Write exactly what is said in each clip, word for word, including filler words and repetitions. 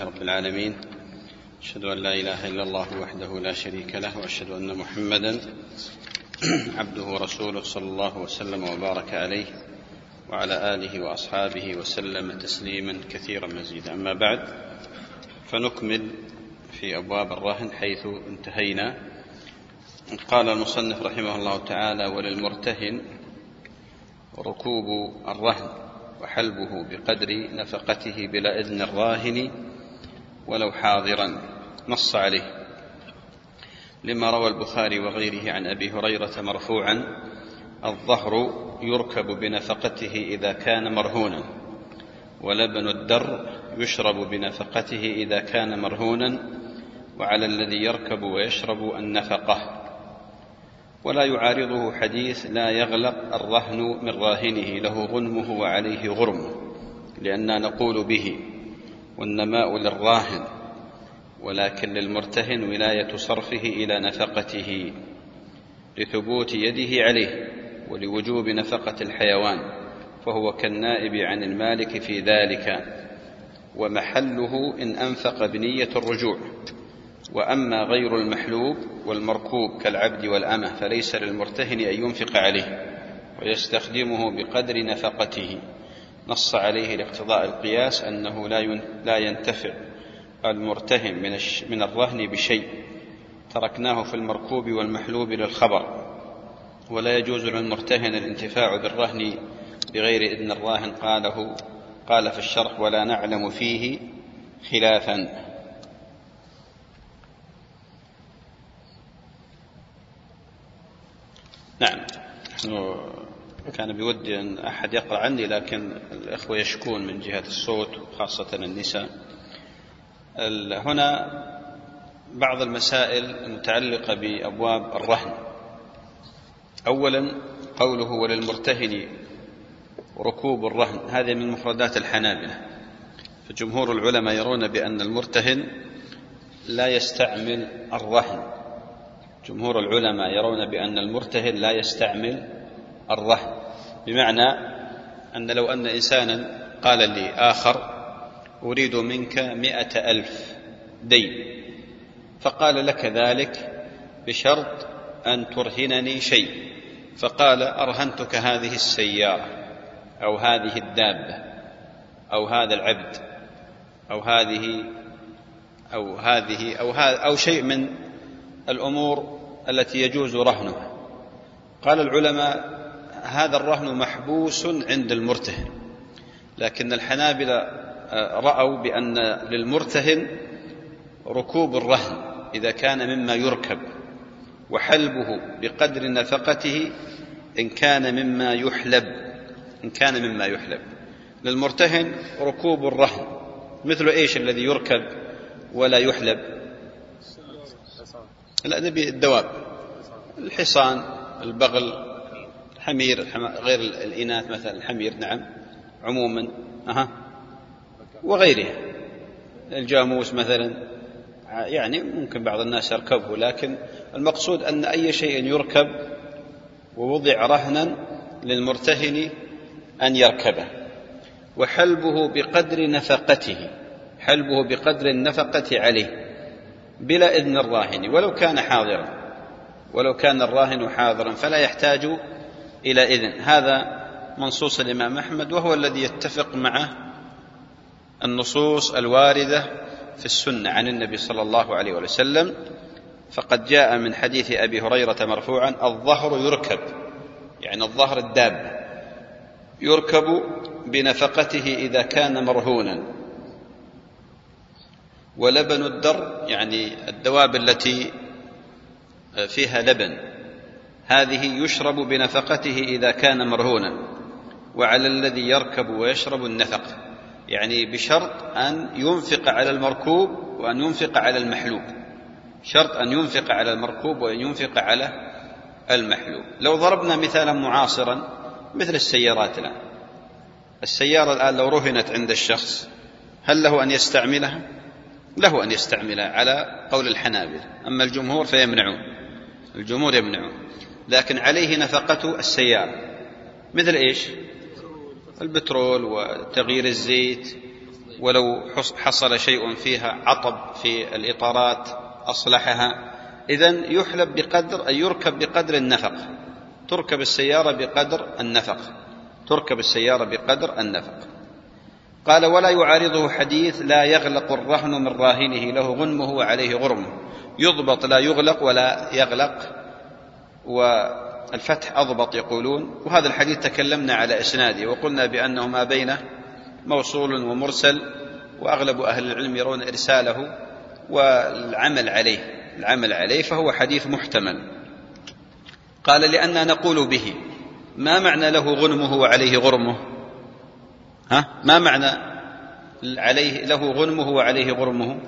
رب العالمين، أشهد أن لا إله إلا الله وحده لا شريك له، وأشهد أن محمدا عبده ورسوله صلى الله وسلم وبارك عليه وعلى آله وأصحابه وسلم تسليما كثيرا مزيدا. أما بعد، فنكمل في أبواب الرهن حيث انتهينا. قال المصنف رحمه الله تعالى: وللمرتهن ركوب الرهن وحلبه بقدر نفقته بلا إذن الراهن ولو حاضرا. نص عليه لما روى البخاري وغيره عن أبي هريرة مرفوعا: الظهر يركب بنفقته إذا كان مرهونا، ولبن الدر يشرب بنفقته إذا كان مرهونا، وعلى الذي يركب ويشرب النفقة. ولا يعارضه حديث: لا يغلق الرهن من راهنه، له غنمه وعليه غرمه، لأننا نقول به: والنماء للراهن، ولكن للمرتهن ولاية صرفه إلى نفقته لثبوت يده عليه ولوجوب نفقة الحيوان، فهو كالنائب عن المالك في ذلك، ومحله إن أنفق بنية الرجوع. وأما غير المحلوب والمركوب كالعبد والأمة فليس للمرتهن أن ينفق عليه ويستخدمه بقدر نفقته. نص عليه لاقتضاء القياس أنه لا ينتفع المرتهن من الرهن بشيء، تركناه في المركوب والمحلوب للخبر. ولا يجوز للمرتهن الانتفاع بالرهن بغير إذن الراهن، قاله قال في الشرح: ولا نعلم فيه خلافا. نعم، كان بودي أن أحد يقرأ عني، لكن الإخوة يشكون من جهة الصوت وخاصة النساء. هنا بعض المسائل المتعلقة بأبواب الرهن. أولا، قوله وللمرتهن ركوب الرهن، هذه من مفردات الحنابلة. فجمهور العلماء يرون بأن المرتهن لا يستعمل الرهن. جمهور العلماء يرون بأن المرتهن لا يستعمل الرهن، بمعنى أن لو أن إنسانا قال لي آخر: أريد منك مئة ألف دين، فقال لك ذلك بشرط أن ترهنني شيء، فقال: أرهنتك هذه السيارة أو هذه الدابة أو هذا العبد أو هذه أو هذه أو, هذا أو شيء من الأمور التي يجوز رهنها. قال العلماء: هذا الرهن محبوس عند المرتهن. لكن الحنابلة رأوا بأن للمرتهن ركوب الرهن إذا كان مما يركب، وحلبه بقدر نفقته إن كان مما يحلب إن كان مما يحلب للمرتهن ركوب الرهن. مثل إيش الذي يركب ولا يحلب؟ لا، نبي الدواب: الحصان، البغل، الحمير، غير الإناث مثلا الحمير، نعم عموما، أها وغيرها، الجاموس مثلا، يعني ممكن بعض الناس يركبه، لكن المقصود أن أي شيء يركب ووضع رهنا للمرتهن أن يركبه. وحلبه بقدر نفقته، حلبه بقدر النفقة عليه بلا إذن الراهن، ولو كان حاضرا ولو كان الراهن حاضرا فلا يحتاج إلى إذن. هذا منصوص الإمام أحمد، وهو الذي يتفق مع النصوص الواردة في السنة عن النبي صلى الله عليه وسلم. فقد جاء من حديث أبي هريرة مرفوعا: الظهر يركب، يعني الظهر الدابة، يركب بنفقته إذا كان مرهونا، ولبن الدر، يعني الدواب التي فيها لبن، هذه يشرب بنفقته إذا كان مرهونا، وعلى الذي يركب ويشرب النفقة، يعني بشرط أن ينفق على المركوب وأن ينفق على المحلوب، شرط أن ينفق على المركوب وأن ينفق على المحلوب. لو ضربنا مثالا معاصرا مثل السيارات الآن، السيارة الآن لو رهنت عند الشخص هل له أن يستعملها؟ له أن يستعملها على قول الحنابلة، أما الجمهور فيمنعون، الجمهور يمنعون. لكن عليه نفقة السيارة، مثل إيش؟ البترول وتغيير الزيت ولو حصل شيء فيها عطب في الإطارات أصلحها. إذن يحلب بقدر، أي يركب بقدر النفق، تركب السيارة بقدر النفق، تركب السيارة بقدر النفق. قال: ولا يعارضه حديث لا يغلق الرهن من راهنه له غنمه وعليه غرمه. يضبط لا يغلق ولا يغلق، والفتح أضبط يقولون. وهذا الحديث تكلمنا على إسناده وقلنا بأنه ما بينه موصول ومرسل، وأغلب أهل العلم يرون إرساله والعمل عليه العمل عليه فهو حديث محتمل. قال: لأننا نقول به. ما معنى له غنمه وعليه غرمه؟ ها؟ ما معنى عليه له غنمه وعليه غرمه؟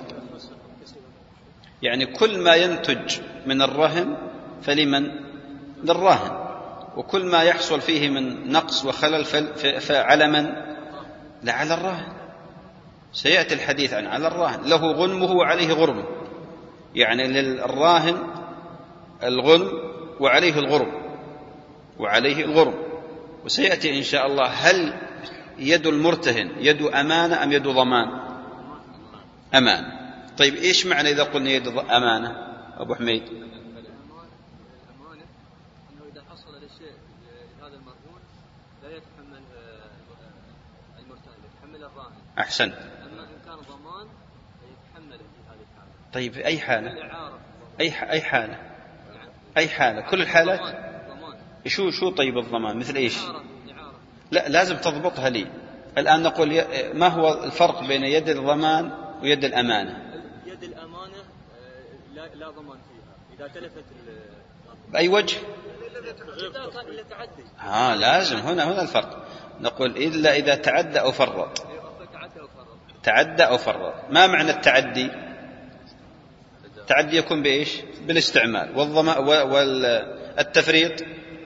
يعني كل ما ينتج من الرهن فلمن؟ للراهن، وكل ما يحصل فيه من نقص وخلل فعلى من؟ لعلى الراهن. سيأتي الحديث عن على الراهن، له غنمه وعليه غرمه، يعني للراهن الغنم وعليه الغرم وعليه الغرم. وسيأتي إن شاء الله هل يد المرتهن يد أمانة أم يد ضمان؟ أمانة. طيب إيش معنى إذا قلنا يد أمانة أبو حميد؟ الأمانة أنه إذا حصل لشيء هذا المرهون لا يتحمل المرتهن، يتحمل الراهن. أحسنت. أما إن كان ضمان يتحمل في هذه الحالة. طيب أي حالة؟ أي أي حالة؟ أي حالة؟ كل الحالات؟ شو شو طيب الضمان مثل إيش؟ لا لازم تضبطها لي الآن. نقول ما هو الفرق بين يد الضمان ويد الأمانة؟ يد الأمانة لا, لا ضمان فيها إذا تلفت. بأي وجه؟ إلا تعدي. ها لازم هنا هنا الفرق. نقول إلا إذا تعدى أو فرط. تعدى أو فرط. ما معنى التعدي؟ التعدي يكون بإيش؟ بالاستعمال. والضمان والتفريط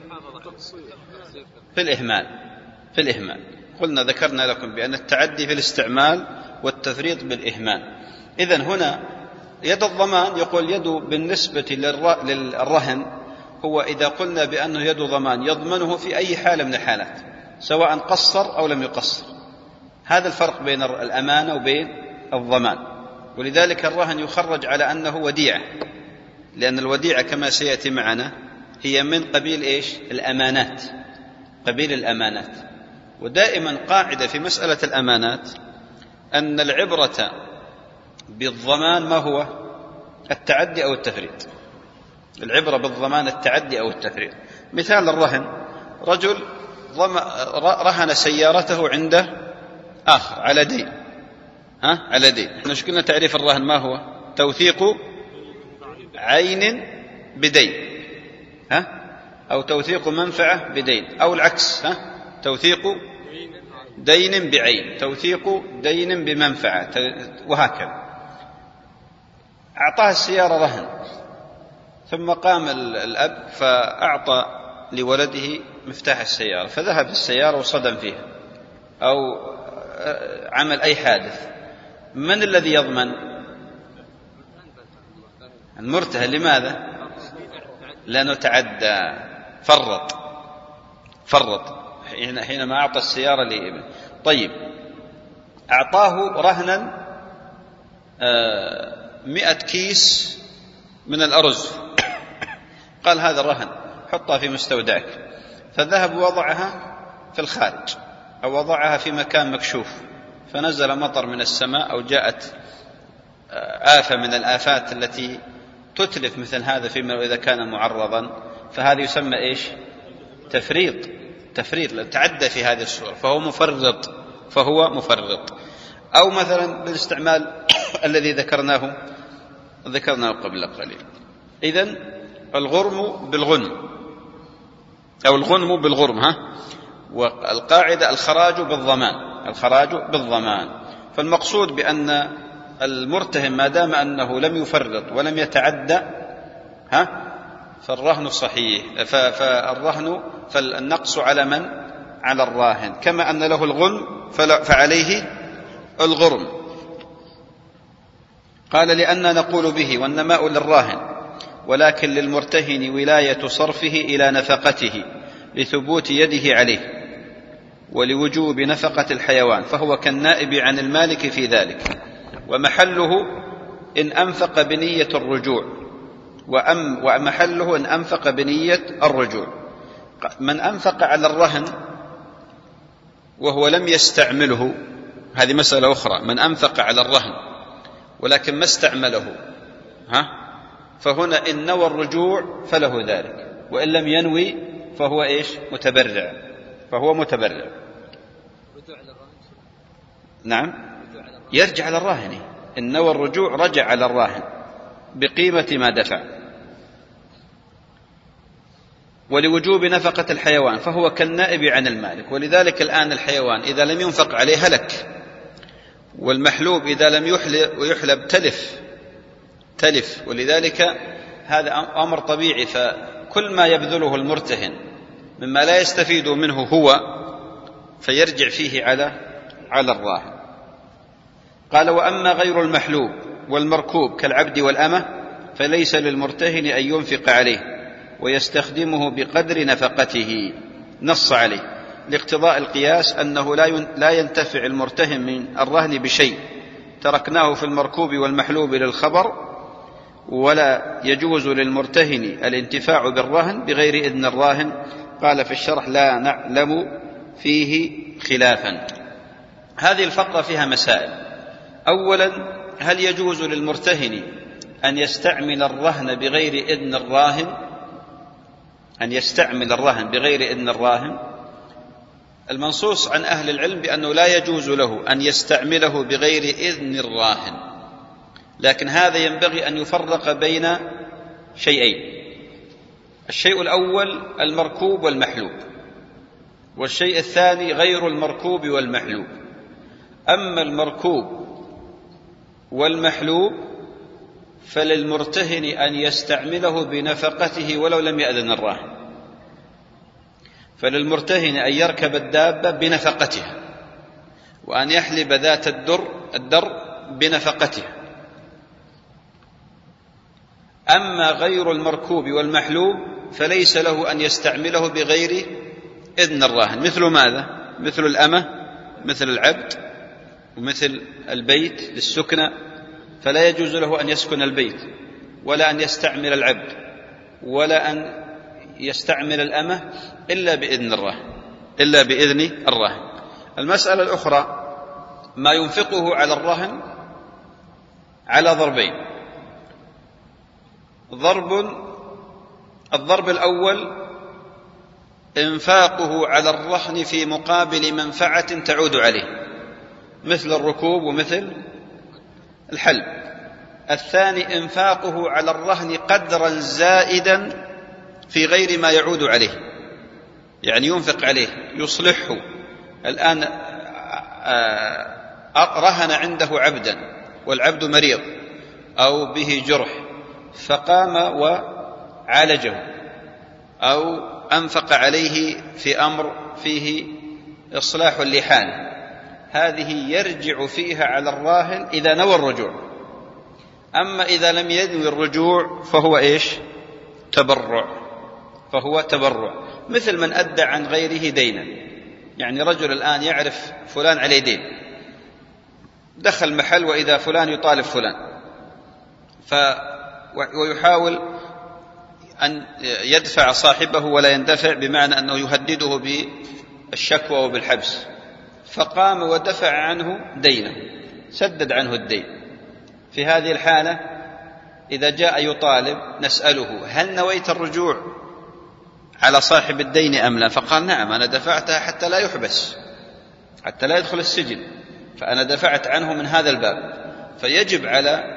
في الإهمال. في الإهمال قلنا ذكرنا لكم بأن التعدي في الاستعمال والتفريط بالإهمال. إذن هنا يد الضمان يقول يد بالنسبة للرهن هو إذا قلنا بأنه يد ضمان يضمنه في أي حالة من الحالات سواء قصر أو لم يقصر. هذا الفرق بين الأمانة وبين الضمان. ولذلك الرهن يخرج على أنه وديعة، لأن الوديعة كما سيأتي معنا هي من قبيل إيش؟ الأمانات، قبيل الأمانات. ودائما قاعدة في مسألة الأمانات أن العبرة بالضمان ما هو؟ التعدي أو التفريط. العبرة بالضمان التعدي أو التفريط. مثال الرهن، رجل رهن سيارته عنده آخر على دين، ها؟ على دين. احنا ايش قلنا تعريف الرهن ما هو؟ توثيق عين بدين، ها؟ أو توثيق منفعة بدين، أو العكس، ها؟ توثيق دين بعين، توثيق دين بمنفعة، وهكذا. أعطاه السيارة رهن، ثم قام الأب فأعطى لولده مفتاح السيارة، فذهب السيارة وصدم فيها أو عمل أي حادث. من الذي يضمن؟ المرتهن. لماذا؟ لأنه تعدى، فرط فرط حينما أعطى السيارة لابنه. طيب أعطاه رهنا مئة كيس من الأرز، قال هذا رهن حطها في مستودعك، فذهب ووضعها في الخارج أو وضعها في مكان مكشوف، فنزل مطر من السماء أو جاءت آفة من الآفات التي تتلف مثل هذا فيما إذا كان معرضا، فهذا يسمى إيش؟ تفريط. تفريط تعدى في هذه الصورة، فهو مفرط فهو مفرط. أو مثلا بالاستعمال الذي ذكرناه ذكرناه قبل قليل. إذن الغرم بالغنم أو الغنم بالغرم، ها؟ والقاعدة الخراج بالضمان، الخراج بالضمان. فالمقصود بأن المرتهن ما دام أنه لم يفرط ولم يتعدى، ها؟ فالرهن صحيح، فالرهن فالنقص على من؟ على الراهن. كما أن له الغنم فعليه الغرم. قال لأننا نقول به والنماء للراهن، ولكن للمرتهن ولاية صرفه إلى نفقته لثبوت يده عليه، ولوجوب نفقة الحيوان فهو كالنائب عن المالك في ذلك، ومحله إن أنفق بنية الرجوع، وأم ومحله إن أنفق بنية الرجوع. من أنفق على الرهن وهو لم يستعمله، هذه مسألة أخرى. من أنفق على الرهن ولكن ما استعمله، ها فهنا إن نوى الرجوع فله ذلك، وإن لم ينوي فهو إيش؟ متبرع، فهو متبرع. نعم، يرجع على الراهن. إن نوى الرجوع رجع على الراهن بقيمة ما دفع. ولوجوب نفقة الحيوان فهو كالنائب عن المالك، ولذلك الآن الحيوان إذا لم ينفق عليه هلك، والمحلوب إذا لم يحلب ويحلب تلف تلف ولذلك هذا أمر طبيعي. فكل ما يبذله المرتهن مما لا يستفيد منه هو فيرجع فيه على على الراهن. قال: وأما غير المحلوب والمركوب كالعبد والأمة فليس للمرتهن أن ينفق عليه ويستخدمه بقدر نفقته. نص عليه لاقتضاء القياس أنه لا ينتفع المرتهن من الرهن بشيء تركناه في المركوب والمحلوب للخبر، ولا يجوز للمرتهن الانتفاع بالرهن بغير إذن الراهن. قال في الشرح: لا نعلم فيه خلافا. هذه الفقرة فيها مسائل. أولا، هل يجوز للمرتهن أن يستعمل الرهن بغير إذن الراهن؟ أن يستعمل الرهن بغير إذن الراهن. المنصوص عن أهل العلم بأنه لا يجوز له أن يستعمله بغير إذن الراهن، لكن هذا ينبغي أن يفرق بين شيئين: الشيء الأول المركوب والمحلوب، والشيء الثاني غير المركوب والمحلوب. أما المركوب والمحلوب فللمرتهن أن يستعمله بنفقته ولو لم يأذن الراهن. فللمرتهن أن يركب الدابة بنفقتها، وأن يحلب ذات الدر الدر بنفقتها. أما غير المركوب والمحلوب فليس له أن يستعمله بغير إذن الراهن. مثل ماذا؟ مثل الأمة، مثل العبد، ومثل البيت للسكنة، فلا يجوز له أن يسكن البيت ولا أن يستعمل العبد ولا أن يستعمل الأمة إلا بإذن الراهن إلا بإذن الراهن. المسألة الأخرى: ما ينفقه على الرهن على ضربين. ضرب الضرب الأول إنفاقه على الرهن في مقابل منفعة تعود عليه، مثل الركوب ومثل الحلب. الثاني إنفاقه على الرهن قدرا زائدا في غير ما يعود عليه، يعني ينفق عليه يصلحه. الآن رهن عنده عبدا والعبد مريض أو به جرح فقام وعالجه، أو أنفق عليه في أمر فيه إصلاح اللحان، هذه يرجع فيها على الراهن إذا نوى الرجوع. أما إذا لم ينوي الرجوع فهو إيش؟ تبرع فهو تبرع مثل من أدى عن غيره دينا. يعني رجل الآن يعرف فلان عليه دين، دخل محل وإذا فلان يطالب فلان، ف ويحاول أن يدفع صاحبه ولا يندفع، بمعنى أنه يهدده بالشكوى وبالحبس، فقام ودفع عنه دينه، سدد عنه الدين. في هذه الحالة إذا جاء يطالب نسأله: هل نويت الرجوع على صاحب الدين أم لا؟ فقال: نعم، أنا دفعتها حتى لا يحبس، حتى لا يدخل السجن، فأنا دفعت عنه من هذا الباب. فيجب على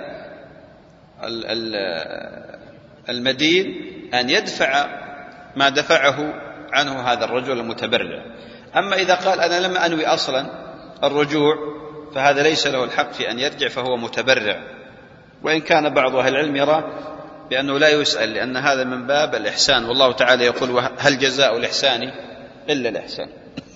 المدين أن يدفع ما دفعه عنه هذا الرجل المتبرع. أما إذا قال: أنا لم أنوي أصلا الرجوع، فهذا ليس له الحق في أن يرجع، فهو متبرع. وإن كان بعض أهل العلم يرى بأنه لا يسأل، لأن هذا من باب الإحسان، والله تعالى يقول: هل جزاء الإحسان إلا الإحسان.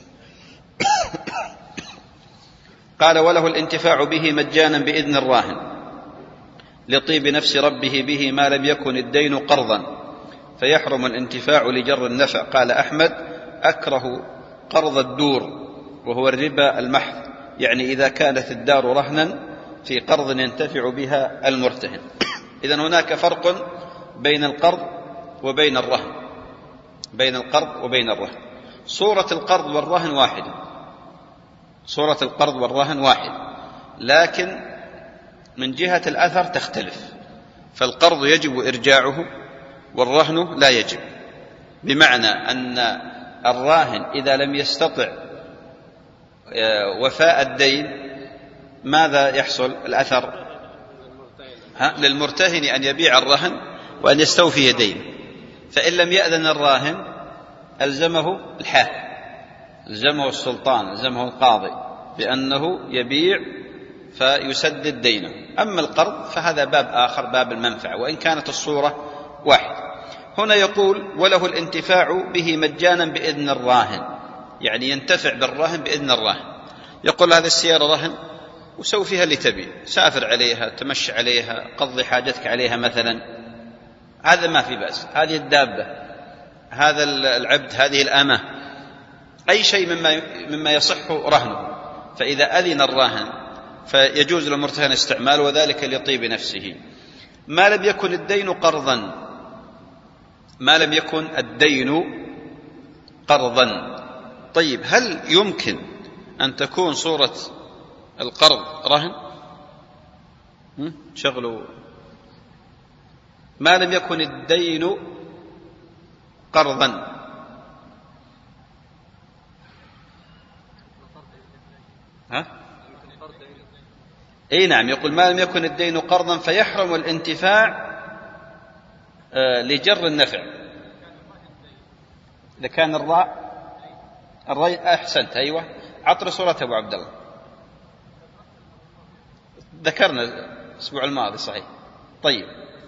قال: وله الانتفاع به مجانا بإذن الراهن لطيب نفس ربه به ما لم يكن الدين قرضا، فيحرم الانتفاع لجر النفع. قال أحمد: أكره قرض الدور وهو الربا المحض، يعني إذا كانت الدار رهنا في قرض ينتفع بها المرتهن. إذن هناك فرق بين القرض وبين الرهن، بين القرض وبين الرهن. صورة القرض والرهن واحدة، صورة القرض والرهن واحد، لكن من جهة الأثر تختلف. فالقرض يجب إرجاعه والرهن لا يجب، بمعنى أن الراهن إذا لم يستطع وفاء الدين ماذا يحصل؟ الأثر للمرتهن أن يبيع الرهن وأن يستوفي دينه، فإن لم يأذن الراهن ألزمه الحاكم، ألزمه السلطان، ألزمه القاضي بأنه يبيع فيسدد دينه. أما القرض فهذا باب آخر، باب المنفعة، وإن كانت الصورة واحدة. هنا يقول وله الانتفاع به مجانا بإذن الراهن، يعني ينتفع بالرهن بإذن الراهن. يقول هذه السيارة رهن وسوي فيها اللي تبي، سافر عليها، تمشي عليها، قضي حاجتك عليها مثلا، هذا ما في بأس. هذه الدابة، هذا العبد، هذه الأمة، أي شيء مما مما يصح رهنه، فإذا أذن الراهن فيجوز للمرتهن استعماله، وذلك لطيب نفسه. ما لم يكن الدين قرضا، ما لم يكن الدين قرضا. طيب، هل يمكن أن تكون صورة القرض رهن؟ شغلوا. ما لم يكن الدين قرضا، ها؟ اي نعم، يقول ما لم يكن الدين قرضا فيحرم الانتفاع لجر النفع. إذا كان الراء الري أحسنت، أيوة، عطر صورة أبو عبد الله، ذكرنا الأسبوع الماضي صحيح. طيب،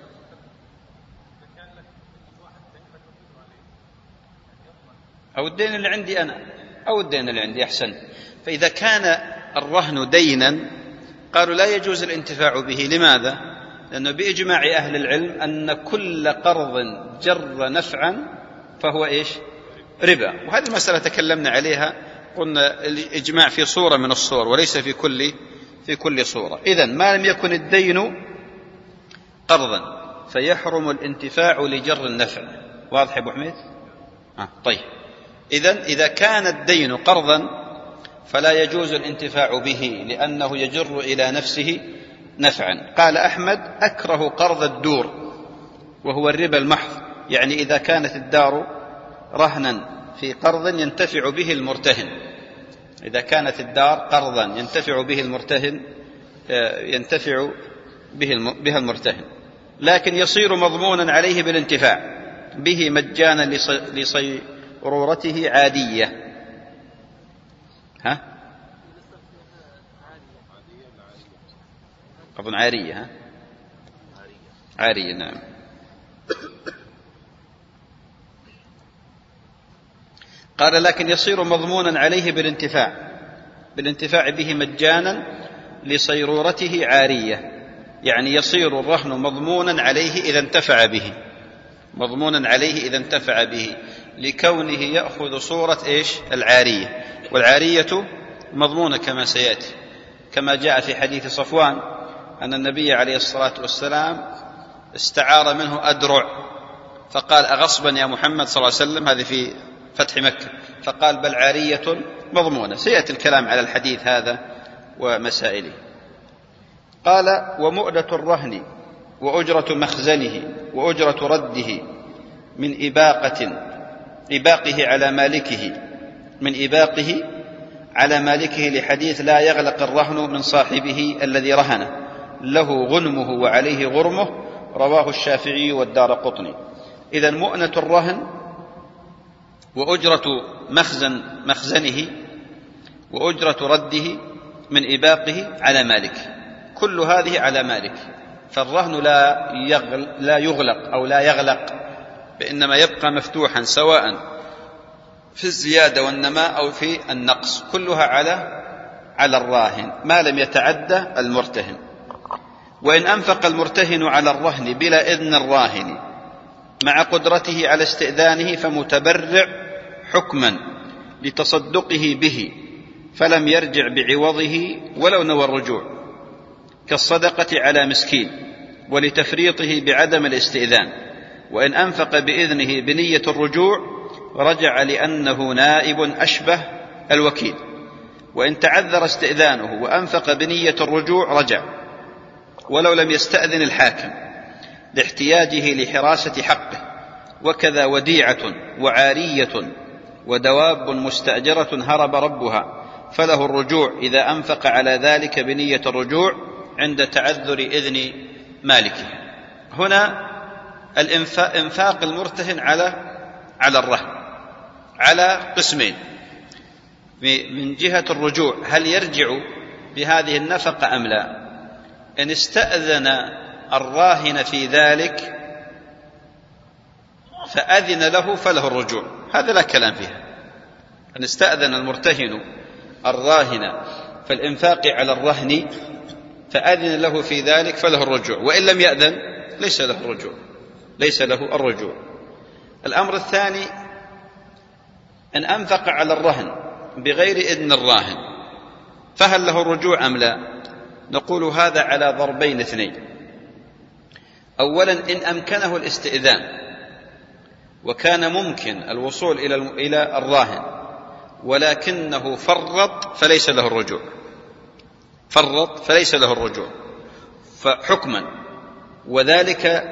أو الدين اللي عندي أنا، أو الدين اللي عندي، أحسنت. فإذا كان الرهن دينا قالوا لا يجوز الانتفاع به. لماذا؟ لأنه بإجماع أهل العلم أن كل قرض جر نفعا فهو إيش؟ ربا. وهذه المسألة تكلمنا عليها، قلنا الإجماع في صورة من الصور وليس في كل في كل صورة. إذن ما لم يكن الدين قرضا فيحرم الانتفاع لجر النفع. واضح يا أبو حميد؟ آه. طيب، إذن إذا كان الدين قرضا فلا يجوز الانتفاع به لأنه يجر إلى نفسه نفعا. قال أحمد أكره قرض الدور وهو الربا المحض، يعني إذا كانت الدار رهنا في قرض ينتفع به المرتهن، إذا كانت الدار قرضا ينتفع به المرتهن ينتفع به بها المرتهن، لكن يصير مضمونا عليه بالانتفاع به مجانا لصيرورته عادية. ها؟ أظن عارية. ها؟ عارية، نعم. قال لكن يصير مضمونا عليه بالانتفاع بالانتفاع به مجانا لصيرورته عارية، يعني يصير الرهن مضمونا عليه إذا انتفع به، مضمونا عليه إذا انتفع به، لكونه يأخذ صورة إيش؟ العارية. والعارية مضمونة كما سيأتي، كما جاء في حديث صفوان أن النبي عليه الصلاة والسلام استعار منه أدرع، فقال أغصبا يا محمد صلى الله عليه وسلم، هذه في فتح مكة، فقال بل عارية مضمونة. سيأتي الكلام على الحديث هذا ومسائله. قال ومؤدة الرهن وأجرة مخزنه وأجرة رده من إباقة إباقه على مالكه من إباقه على مالكه لحديث لا يغلق الرهن من صاحبه الذي رهنه، له غنمه وعليه غرمه، رواه الشافعي والدارقطني. إذن مؤنة الرهن وأجرة مخزن مخزنه وأجرة رده من إباقه على مالك، كل هذه على مالك. فالرهن لا يغلق, لا يغلق أو لا يغلق، بإنما يبقى مفتوحا سواء في الزيادة والنماء أو في النقص، كلها على على الراهن ما لم يتعدى المرتهن. وإن أنفق المرتهن على الرهن بلا إذن الراهن مع قدرته على استئذانه فمتبرع حكما لتصدقه به فلم يرجع بعوضه ولو نوى الرجوع، كالصدقة على مسكين، ولتفريطه بعدم الاستئذان، وإن أنفق بإذنه بنية الرجوع رجع لأنه نائب أشبه الوكيل، وإن تعذر استئذانه وأنفق بنية الرجوع رجع ولو لم يستأذن الحاكم لاحتياجه لحراسة حقه. وكذا وديعة وعارية ودواب مستأجرة هرب ربها، فله الرجوع إذا أنفق على ذلك بنية الرجوع عند تعذر إذن مالكه. هنا الإنفاق المرتهن على على الرهن على قسمين: من جهة الرجوع هل يرجع بهذه النفقة أم لا؟ إن استأذن الراهن في ذلك فأذن له فله الرجوع، هذا لا كلام فيها. إن استأذن المرتهن الراهن في الإنفاق على الرهن فأذن له في ذلك فله الرجوع، وإن لم يأذن ليس له الرجوع ليس له الرجوع. الأمر الثاني: إن أنفق على الرهن بغير إذن الراهن فهل له الرجوع أم لا؟ نقول هذا على ضربين اثنين. أولا، إن أمكنه الاستئذان وكان ممكن الوصول إلى الراهن ولكنه فرط فليس له الرجوع فرط فليس له الرجوع فحكما، وذلك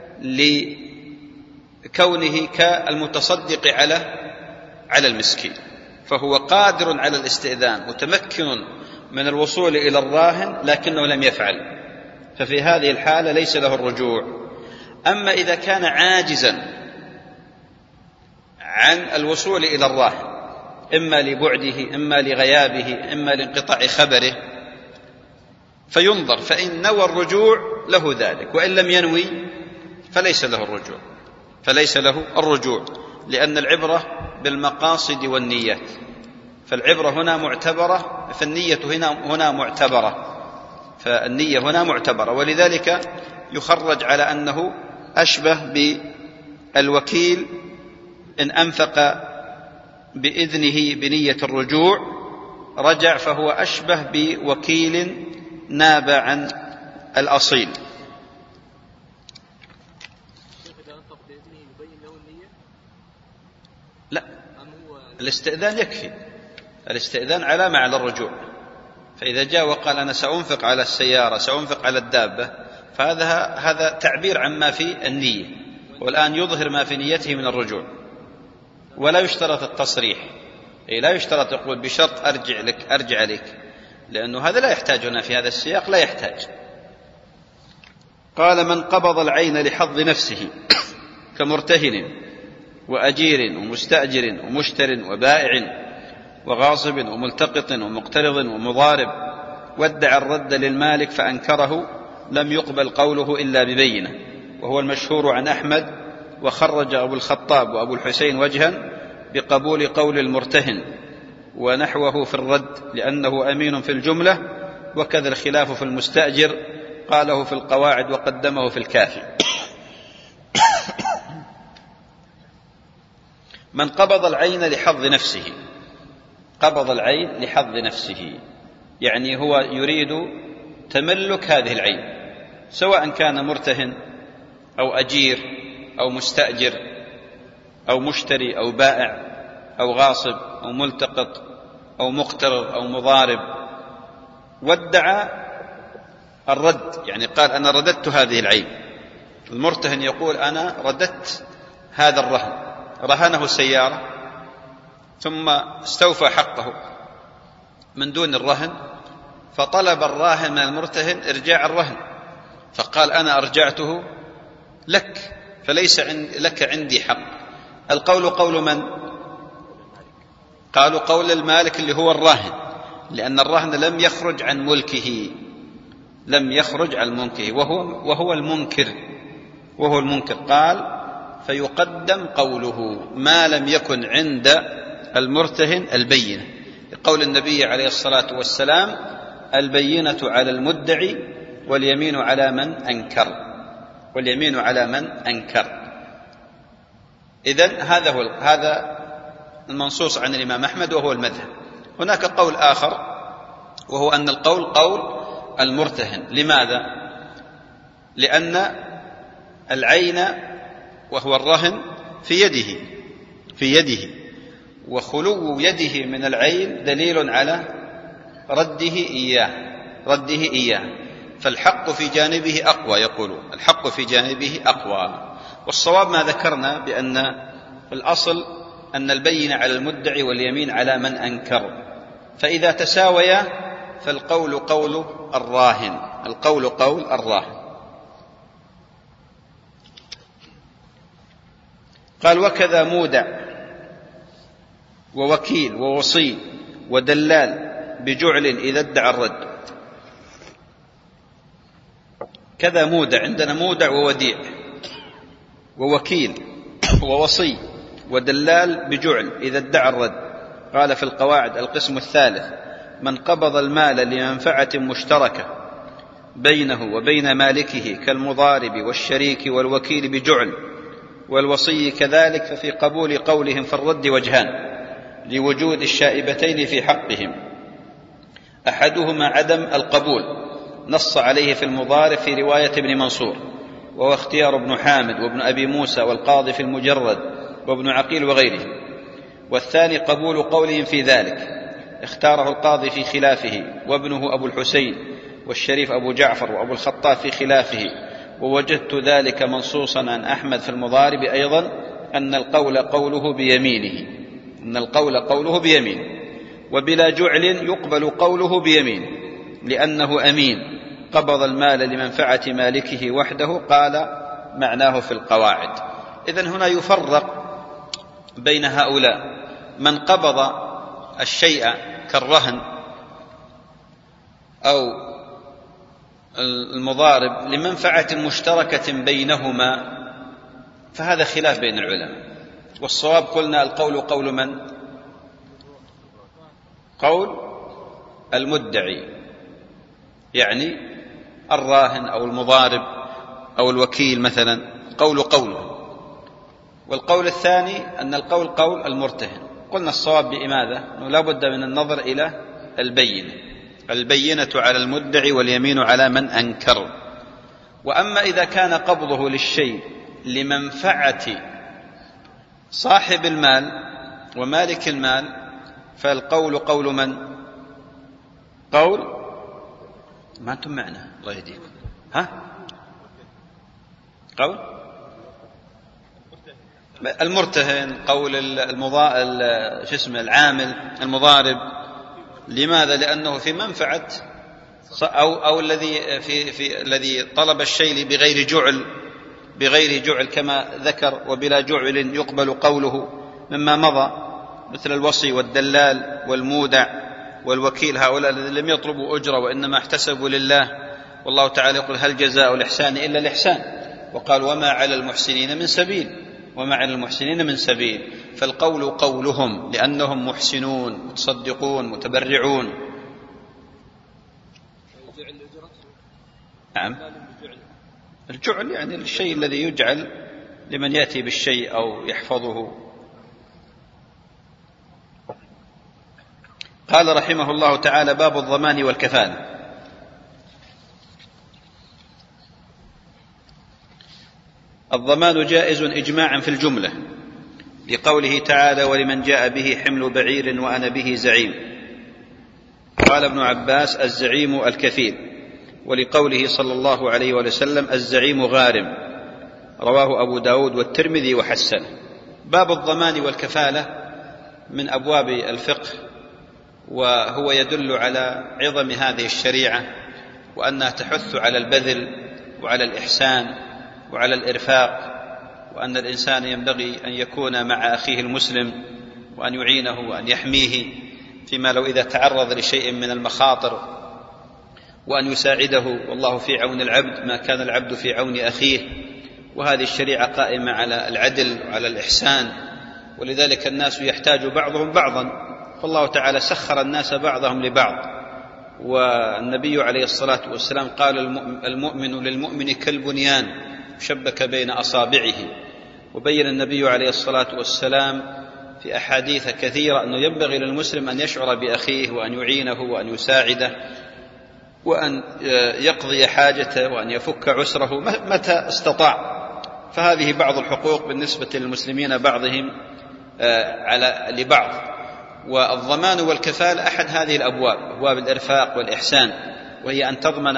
لكونه كالمتصدق على على المسكين، فهو قادر على الاستئذان متمكن من الوصول إلى الراهن لكنه لم يفعل، ففي هذه الحالة ليس له الرجوع. أما إذا كان عاجزا عن الوصول إلى الراهن إما لبعده إما لغيابه إما لانقطاع خبره فينظر، فإن نوى الرجوع له ذلك، وإن لم ينوي فليس له الرجوع فليس له الرجوع لأن العبرة بالمقاصد والنيات، فالعبرة هنا معتبرة، فالنية هنا هنا معتبرة فالنية هنا معتبرة ولذلك يخرج على أنه أشبه بالوكيل إن أنفق بإذنه بنية الرجوع رجع، فهو أشبه بوكيل ناب عن الأصيل. لا، الاستئذان يكفي، الاستئذان علامة على الرجوع، فإذا جاء وقال أنا سأنفق على السيارة سأنفق على الدابة فهذا هذا تعبير عما في النية، والآن يظهر ما في نيته من الرجوع، ولا يشترط التصريح، أي لا يشترط يقول بشرط أرجع لك أرجع لك، لأنه هذا لا يحتاج هنا في هذا السياق، لا يحتاج. قال: من قبض العين لحظ نفسه كمرتهن وأجير ومستأجر ومشتر وبائع وغاصب وملتقط ومقترض ومضارب وادعى الرد للمالك فأنكره لم يقبل قوله إلا ببينة، وهو المشهور عن أحمد، وخرج أبو الخطاب وأبو الحسين وجها بقبول قول المرتهن ونحوه في الرد لأنه أمين في الجملة، وكذا الخلاف في المستأجر، قاله في القواعد وقدمه في الكافي. من قبض العين لحظ نفسه، قبض العين لحظ نفسه يعني هو يريد تملك هذه العين، سواء كان مرتهن أو أجير أو مستأجر أو مشتري أو بائع أو غاصب أو ملتقط أو مقترض أو مضارب، وادعى الرد يعني قال أنا رددت هذه العين. المرتهن يقول أنا رددت هذا الرهن، رهنه سيارة ثم استوفى حقه من دون الرهن، فطلب الراهن من المرتهن إرجاع الرهن، فقال أنا أرجعته لك فليس لك عندي حق. القول قول من؟ قالوا قول المالك اللي هو الراهن، لأن الرهن لم يخرج عن ملكه لم يخرج عن ملكه وهو, وهو المنكر وهو المنكر قال فيقدم قوله ما لم يكن عند المرتهن البينة، قول النبي عليه الصلاة والسلام البينة على المدعي واليمين على من أنكر واليمين على من أنكر. إذن هذا هو هذا المنصوص عن الإمام أحمد وهو المذهب. هناك قول آخر وهو أن القول قول المرتهن. لماذا؟ لأن العين وهو الرهن في يده في يده وخلو يده من العين دليل على رده إياه رده إياه فالحق في جانبه أقوى. يقولون الحق في جانبه أقوى. والصواب ما ذكرنا بأن الأصل أن البينة على المدعي واليمين على من أنكر، فإذا تساويا فالقول قول الراهن القول قول الراهن. قال: وكذا مودع ووكيل ووصي ودلال بجعل إذا ادعى الرد. كذا مودع، عندنا مودع ووديع ووكيل ووصي ودلال بجعل إذا ادعى الرد. قال في القواعد: القسم الثالث من قبض المال لمنفعة مشتركة بينه وبين مالكه كالمضارب والشريك والوكيل بجعل والوصي كذلك، ففي قبول قولهم في الرد وجهان لوجود الشائبتين في حقهم: أحدهما عدم القبول، نص عليه في المضارب في رواية ابن منصور، وهو اختيار ابن حامد وابن أبي موسى والقاضي في المجرد وابن عقيل وغيره. والثاني قبول قولهم في ذلك، اختاره القاضي في خلافه وابنه أبو الحسين والشريف أبو جعفر وأبو الخطاب في خلافه. ووجدت ذلك منصوصا عن أحمد في المضارب أيضا أن القول قوله بيمينه أن القول قوله بيمينه وبلا جعل يقبل قوله بيمينه لأنه أمين قبض المال لمنفعة مالكه وحده. قال معناه في القواعد. إذن هنا يفرق بين هؤلاء: من قبض الشيء كالرهن أو المضارب لمنفعة مشتركة بينهما، فهذا خلاف بين العلماء. والصواب قلنا القول قول من؟ قول المدعي، يعني الراهن أو المضارب أو الوكيل مثلا، قول قوله. والقول الثاني أن القول قول المرتهن. قلنا الصواب بماذا؟ لا بد من النظر إلى البينة البينة على المدعي واليمين على من أنكر. وأما إذا كان قبضه للشيء لمنفعة صاحب المال ومالك المال فالقول قول من؟ قول ما أنتم معنا الله يهديكم ها قول المرتهن، قول المضا... شو اسمه العامل المضارب. لماذا؟ لأنه في منفعة أو أو الذي في في الذي طلب الشيء بغير جعل بغير جعل كما ذكر، وبلا جعل يقبل قوله مما مضى، مثل الوصي والدلال والمودع والوكيل. هؤلاء الذين لم يطلبوا أجرة وإنما احتسبوا لله، والله تعالى يقول: هل جزاء الإحسان إلا الإحسان؟ وقال: وما على المحسنين من سبيل وما على المحسنين من سبيل. فالقول قولهم لأنهم محسنون متصدقون متبرعون. نعم، الجعل يعني الشيء الذي يجعل لمن يأتي بالشيء أو يحفظه. قال رحمه الله تعالى: باب الضمان والكفالة. الضمان جائز إجماعا في الجملة، لقوله تعالى: ولمن جاء به حمل بعير وأنا به زعيم. قال ابن عباس: الزعيم الكفيل، ولقوله صلى الله عليه وسلم: الزعيم غارم. رواه أبو داود والترمذي وحسنه. باب الضمان والكفالة من أبواب الفقه، وهو يدل على عظم هذه الشريعة وأنها تحث على البذل وعلى الإحسان وعلى الإرفاق، وأن الإنسان ينبغي أن يكون مع أخيه المسلم وأن يعينه وأن يحميه فيما لو إذا تعرض لشيء من المخاطر، وأن يساعده. والله في عون العبد ما كان العبد في عون أخيه. وهذه الشريعة قائمة على العدل وعلى الإحسان، ولذلك الناس يحتاج بعضهم بعضا، فالله تعالى سخر الناس بعضهم لبعض. والنبي عليه الصلاة والسلام قال: المؤمن للمؤمن كالبنيان شبك بين أصابعه. وبين النبي عليه الصلاة والسلام في أحاديث كثيرة أنه ينبغي للمسلم أن يشعر بأخيه وأن يعينه وأن يساعده وأن يقضي حاجته وأن يفك عسره متى استطاع. فهذه بعض الحقوق بالنسبة للمسلمين بعضهم على لبعض. والضمان والكفالة أحد هذه الأبواب، أبواب الإرفاق والإحسان، وهي أن تضمن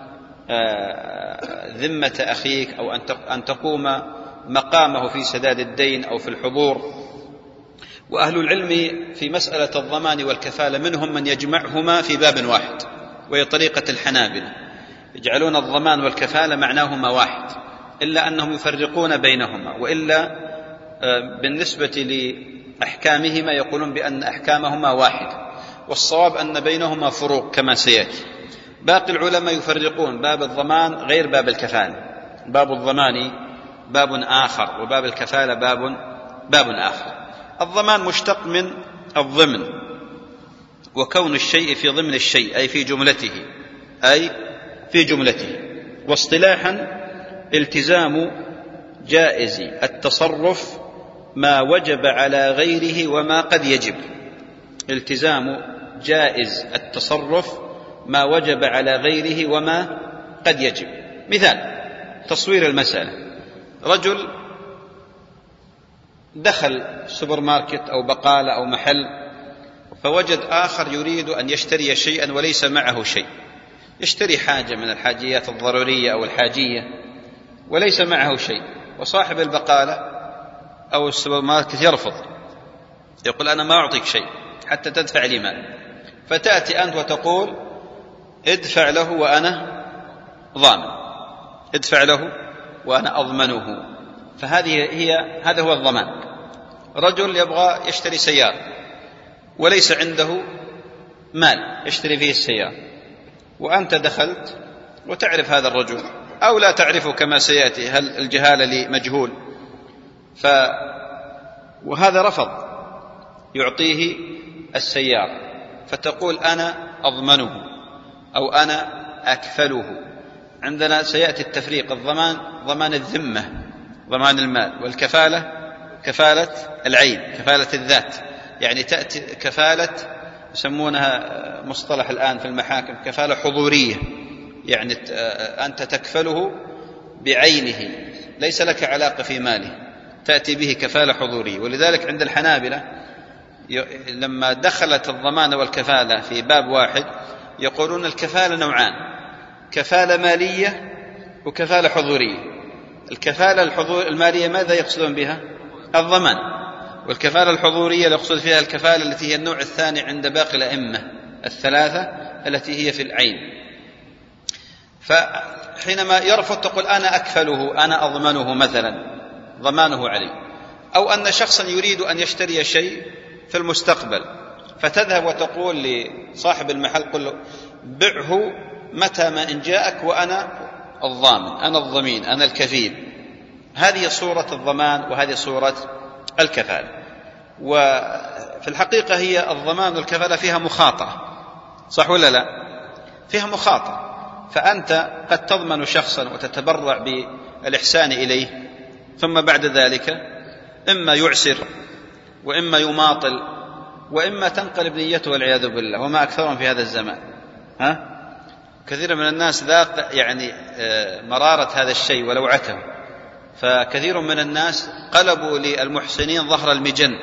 ذمة أخيك أو أن تقوم مقامه في سداد الدين أو في الحضور. وأهل العلم في مسألة الضمان والكفالة منهم من يجمعهما في باب واحد، وهي طريقة الحنابلة، يجعلون الضمان والكفالة معناهما واحد، إلا أنهم يفرقون بينهما، وإلا بالنسبة لأحكامهما يقولون بأن أحكامهما واحدة، والصواب أن بينهما فروق كما سيأتي. باقي العلماء يفرقون باب الضمان غير باب الكفالة، باب الضمان باب آخر وباب الكفالة باب باب آخر. الضمان مشتق من الضمن، وكون الشيء في ضمن الشيء أي في جملته أي في جملته. واصطلاحا التزام جائز التصرف ما وجب على غيره وما قد يجب. التزام جائز التصرف ما وجب على غيره وما قد يجب. مثال تصوير المسألة: رجل دخل سوبر ماركت أو بقالة أو محل، فوجد آخر يريد أن يشتري شيئا وليس معه شيء، يشتري حاجة من الحاجيات الضرورية أو الحاجية وليس معه شيء، وصاحب البقالة أو السوبر ماركت يرفض، يقول أنا ما أعطيك شيء حتى تدفع لي مال. فتأتي أنت وتقول ادفع له وأنا ضامن، ادفع له وأنا أضمنه. فهذه هي هذا هو الضمان. رجل يبغى يشتري سيارة وليس عنده مال يشتري فيه السيارة، وأنت دخلت وتعرف هذا الرجل أو لا تعرفه كما سيأتي، هل الجهالة لمجهول، ف وهذا رفض يعطيه السيارة، فتقول أنا أضمنه أو أنا أكفله. عندنا سيأتي التفريق: الضمان ضمان الذمة ضمان المال، والكفالة كفالة العين كفالة الذات. يعني تأتي كفالة يسمونها مصطلح الآن في المحاكم كفالة حضورية، يعني أنت تكفله بعينه ليس لك علاقة في ماله، تأتي به كفالة حضورية. ولذلك عند الحنابلة لما دخلت الضمان والكفالة في باب واحد يقولون الكفالة نوعان: كفالة مالية وكفالة حضورية. الكفالة الحضور المالية ماذا يقصدون بها؟ الضمان. والكفالة الحضورية يقصد فيها الكفالة التي هي النوع الثاني عند باقي الأئمة الثلاثة التي هي في العين. فحينما يرفض تقول أنا أكفله أنا أضمنه مثلا، ضمانه عليه. أو أن شخصا يريد أن يشتري شيء في المستقبل، فتذهب وتقول لصاحب المحل قل له بعه متى ما إن جاءك وأنا الضامن أنا الضمين أنا الكفيل. هذه صورة الضمان وهذه صورة الكفالة. وفي الحقيقة هي الضمان والكفالة فيها مخاطرة، صح ولا لا؟ فيها مخاطرة. فأنت قد تضمن شخصا وتتبرع بالإحسان إليه، ثم بعد ذلك إما يعسر وإما يماطل وإما تنقلب نيته والعياذ بالله، وما أكثرهم في هذا الزمان. ها؟ كثير من الناس ذاق يعني مرارة هذا الشيء ولوعته، فكثير من الناس قلبوا للمحسنين ظهر المجن،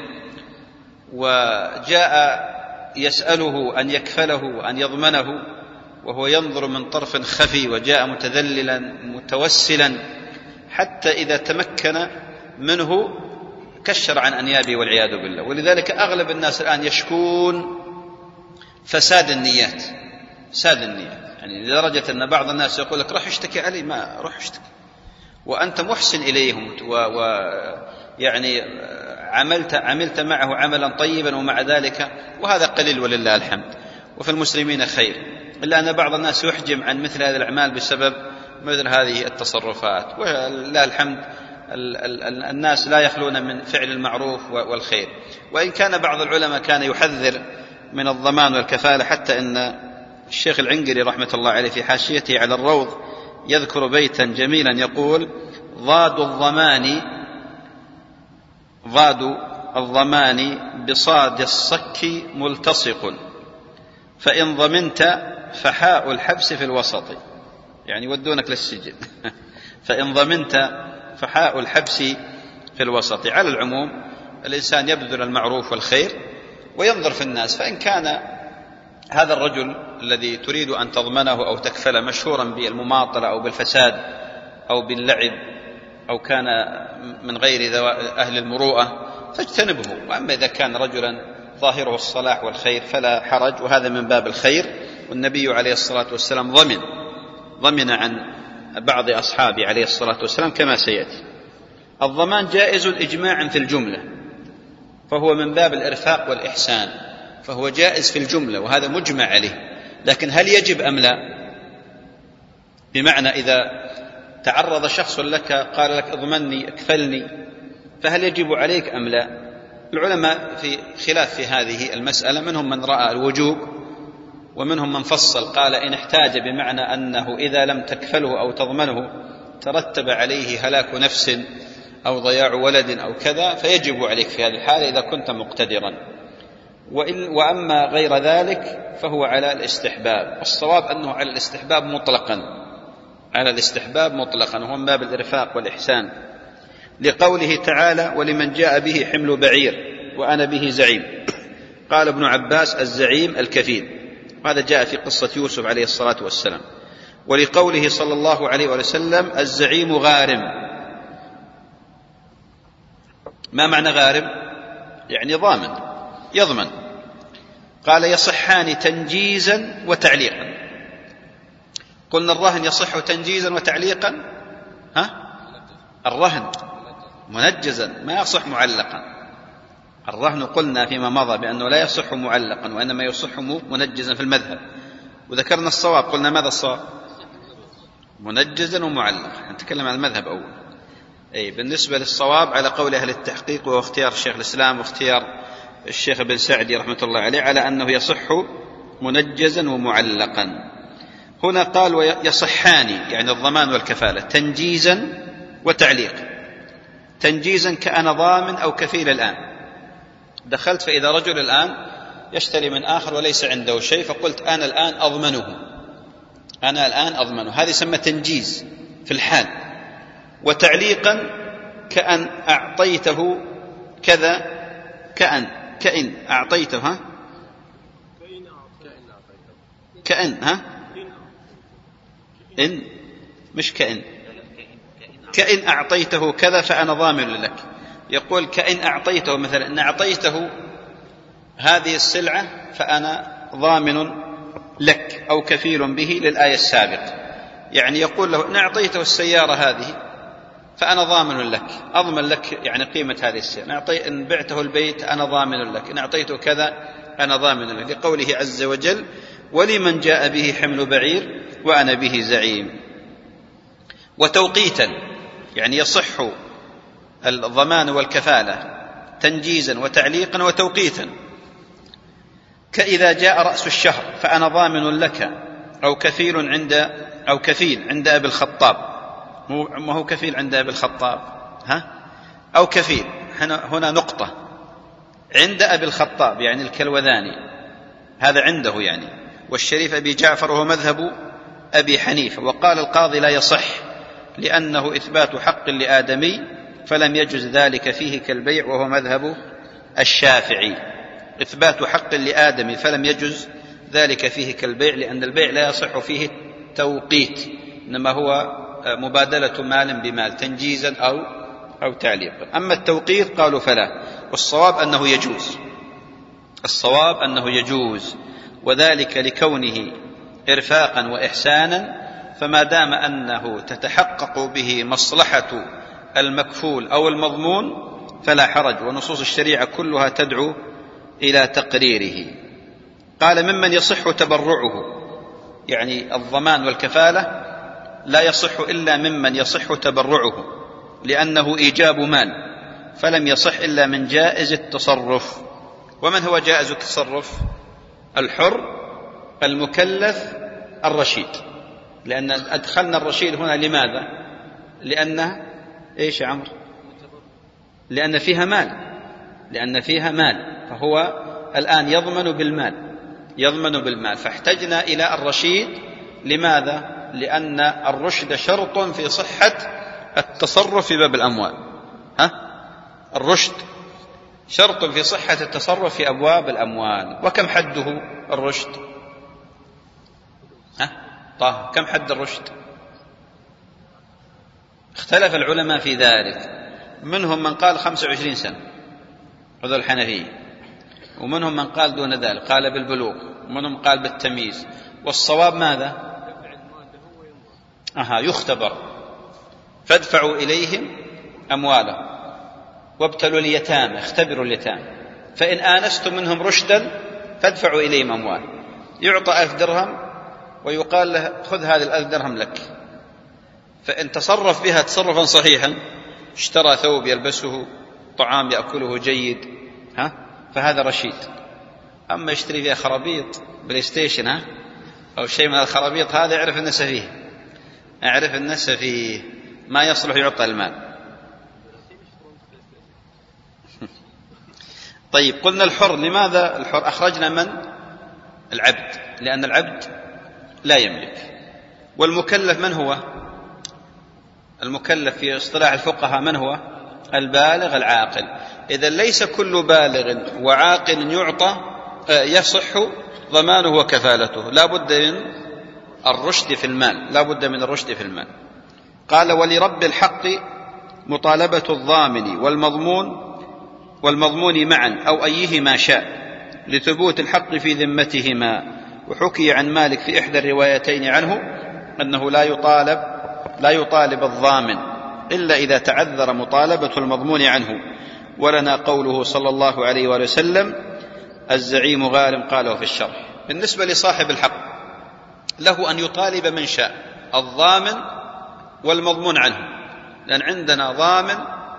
وجاء يسأله أن يكفله وأن يضمنه وهو ينظر من طرف خفي، وجاء متذللا متوسلا، حتى إذا تمكن منه كشر عن أنيابه والعياذ بالله. ولذلك أغلب الناس الآن يشكون فساد النيات، فساد النيات، يعني لدرجة أن بعض الناس يقول لك روح اشتكي علي، ما روح اشتكي وأنت محسن إليهم ويعني عملت عملت معه عملا طيبا ومع ذلك، وهذا قليل ولله الحمد، وفي المسلمين خير، إلا أن بعض الناس يحجم عن مثل هذه الأعمال بسبب مثل هذه التصرفات. ولله الحمد الناس لا يخلون من فعل المعروف والخير. وإن كان بعض العلماء كان يحذر من الضمان والكفالة، حتى أن الشيخ العنقري رحمة الله عليه في حاشيته على الروض يذكر بيتا جميلا يقول: ضاد الضمان ضاد الضمان بصاد الصك ملتصق، فإن ضمنت فحاء الحبس في الوسط، يعني يودونك للسجن. فإن ضمنت فحاء الحبس في الوسط. على العموم الإنسان يبذل المعروف والخير وينظر في الناس، فإن كان هذا الرجل الذي تريد أن تضمنه أو تكفله مشهورا بالمماطلة أو بالفساد أو باللعب أو كان من غير أهل المروءة فاجتنبه. وأما إذا كان رجلا ظاهره الصلاح والخير فلا حرج، وهذا من باب الخير. والنبي عليه الصلاة والسلام ضمن ضمن عن بعض أصحابه عليه الصلاة والسلام كما سيأتي. الضمان جائز إجماعا في الجملة، فهو من باب الإرفاق والإحسان، فهو جائز في الجملة وهذا مجمع عليه. لكن هل يجب أم لا؟ بمعنى إذا تعرض شخص لك قال لك اضمني اكفلني، فهل يجب عليك أم لا؟ العلماء في خلاف في هذه المسألة، منهم من رأى الوجوب ومنهم من فصل قال إن احتاج، بمعنى أنه إذا لم تكفله أو تضمنه ترتب عليه هلاك نفس أو ضياع ولد أو كذا فيجب عليك في هذه الحالة إذا كنت مقتدرا. وأما غير ذلك فهو على الاستحباب. والصواب أنه على الاستحباب مطلقا، على الاستحباب مطلقا، وهو من باب الإرفاق والإحسان، لقوله تعالى ولمن جاء به حمل بعير وأنا به زعيم. قال ابن عباس الزعيم الكفيل، وهذا جاء في قصة يوسف عليه الصلاة والسلام. ولقوله صلى الله عليه وسلم الزعيم غارم. ما معنى غارم؟ يعني ضامن يضمن. قال يصحان تنجيزا وتعليقا. قلنا الرهن يصح تنجيزا وتعليقا، ها؟ الرهن منجزا ما يصح معلقا. الرهن قلنا فيما مضى بأنه لا يصح معلقا وإنما يصح منجزا في المذهب، وذكرنا الصواب. قلنا ماذا الصواب؟ منجزا ومعلقا. نتكلم عن المذهب أول. أي بالنسبة للصواب على قول أهل التحقيق واختيار الشيخ الإسلام واختيار الشيخ ابن سعدي رحمة الله عليه على أنه يصح منجزا ومعلقا. هنا قال ويصحان يعني الضمان والكفالة تنجيزا وتعليقا. تنجيزا كأنا ضامن أو كفيل الآن، دخلت فإذا رجل الآن يشتري من آخر وليس عنده شيء فقلت أنا الآن أضمنه، أنا الآن أضمنه، هذه يسمى تنجيز في الحال. وتعليقا كأن أعطيته كذا، كأن كأن أعطيته، ها كأن ها إن مش كأن كأن أعطيته كذا فأنا ضامن لك. يقول كأن أعطيته مثلا إن أعطيته هذه السلعة فأنا ضامن لك أو كفيل به للآية السابقة. يعني يقول له إن أعطيته السيارة هذه فأنا ضامن لك، أضمن لك يعني قيمة هذه السيارة. إن بعته البيت أنا ضامن لك، إن أعطيته كذا أنا ضامن لك، لقوله عز وجل ولمن جاء به حمل بعير وأنا به زعيم. وتوقيتا يعني يصح الضمان والكفالة تنجيزا وتعليقا وتوقيتا، كإذا جاء رأس الشهر فأنا ضامن لك أو كفيل عند أو كفيل عند أبي الخطاب. ما هو كفيل عند أبي الخطاب، ها أو كفيل هنا نقطة عند أبي الخطاب يعني الكلوذاني، هذا عنده يعني. والشريف أبي جعفر وهو مذهب أبي حنيفة. وقال القاضي لا يصح لأنه إثبات حق لآدمي فلم يجز ذلك فيه كالبيع، وهو مذهب الشافعي. إثبات حق لآدمي فلم يجز ذلك فيه كالبيع، لأن البيع لا يصح فيه التوقيت، إنما هو مبادلة مال بمال تنجيزا أو أو تعليقا. أما التوقيت قالوا فلا، والصواب أنه يجوز، الصواب أنه يجوز، وذلك لكونه إرفاقا وإحسانا، فما دام أنه تتحقق به مصلحة المكفول أو المضمون فلا حرج، ونصوص الشريعة كلها تدعو إلى تقريره. قال ممن يصح تبرعه، يعني الضمان والكفالة لا يصح إلا ممن يصح تبرعه لأنه إيجاب مال، فلم يصح إلا من جائز التصرف. ومن هو جائز التصرف؟ الحر المكلف الرشيد، لأن أدخلنا الرشيد هنا لماذا؟ لأن إيش يا عمرو؟ لأن فيها مال، لأن فيها مال، فهو الآن يضمن بالمال يضمن بالمال فاحتجنا إلى الرشيد. لماذا؟ لأن الرشد شرط في صحة التصرف في باب الأموال. ها؟ الرشد شرط في صحة التصرف في أبواب الأموال. وكم حده الرشد؟ ها؟ طه، كم حد الرشد؟ اختلف العلماء في ذلك، منهم من قال خمسة وعشرين سنة هذا الحنفية، ومنهم من قال دون ذلك قال بالبلوغ، ومنهم قال بالتمييز. والصواب ماذا؟ أها يختبر، فادفعوا إليهم أموالهم وابتلوا اليتامى، اختبروا اليتامى، فإن آنستم منهم رشدا فادفعوا إليهم أموال. يعطى ألف درهم ويقال له خذ هذه الألف درهم لك، فإن تصرف بها تصرفا صحيحا، اشترى ثوب يلبسه، طعام يأكله جيد، ها؟ فهذا رشيد. أما يشتري فيها خرابيط بلاي ستيشن ها؟ أو شيء من الخرابيط، هذا يعرف الناس فيه أعرف الناس فيه ما يصلح يعطى المال. طيب قلنا الحر، لماذا الحر؟ أخرجنا من؟ العبد، لأن العبد لا يملك. والمكلف من هو؟ المكلف في اصطلاح الفقهاء من هو؟ البالغ العاقل. إذا ليس كل بالغ وعاقل يعطى يصح ضمانه وكفالته، لا بد من الرشد في المال لا بد من الرشد في المال. قال ولرب الحق مطالبة الضامن والمضمون والمضمون معا أو أيهما شاء لثبوت الحق في ذمتهما. وحكي عن مالك في إحدى الروايتين عنه أنه لا يطالب لا يطالب الضامن إلا إذا تعذر مطالبة المضمون عنه. ولنا قوله صلى الله عليه وآله وسلم الزعيم غارم، قاله في الشرح. بالنسبة لصاحب الحق له أن يطالب من شاء، الضامن والمضمون عنه، لأن عندنا ضامن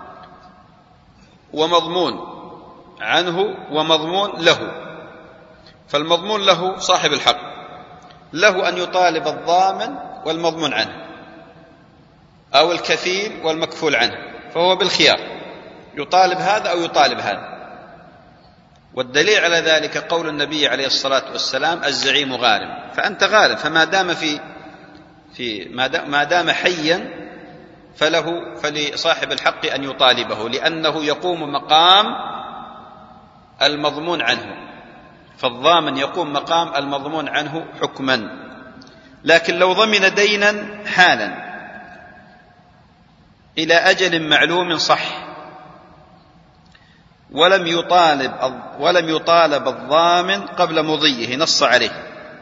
ومضمون عنه ومضمون له. فالمضمون له صاحب الحق له أن يطالب الضامن والمضمون عنه، أو الكفيل والمكفول عنه، فهو بالخيار يطالب هذا أو يطالب هذا. والدليل على ذلك قول النبي عليه الصلاة والسلام الزعيم غارم، فأنت غارم، فما دام في في ما دام حيا فله فلصاحب الحق أن يطالبه، لأنه يقوم مقام المضمون عنه، فالضامن يقوم مقام المضمون عنه حكما. لكن لو ضمن دينا حالا إلى أجل معلوم صح ولم يطالب ولم يطالب الضامن قبل مضيه، نص عليه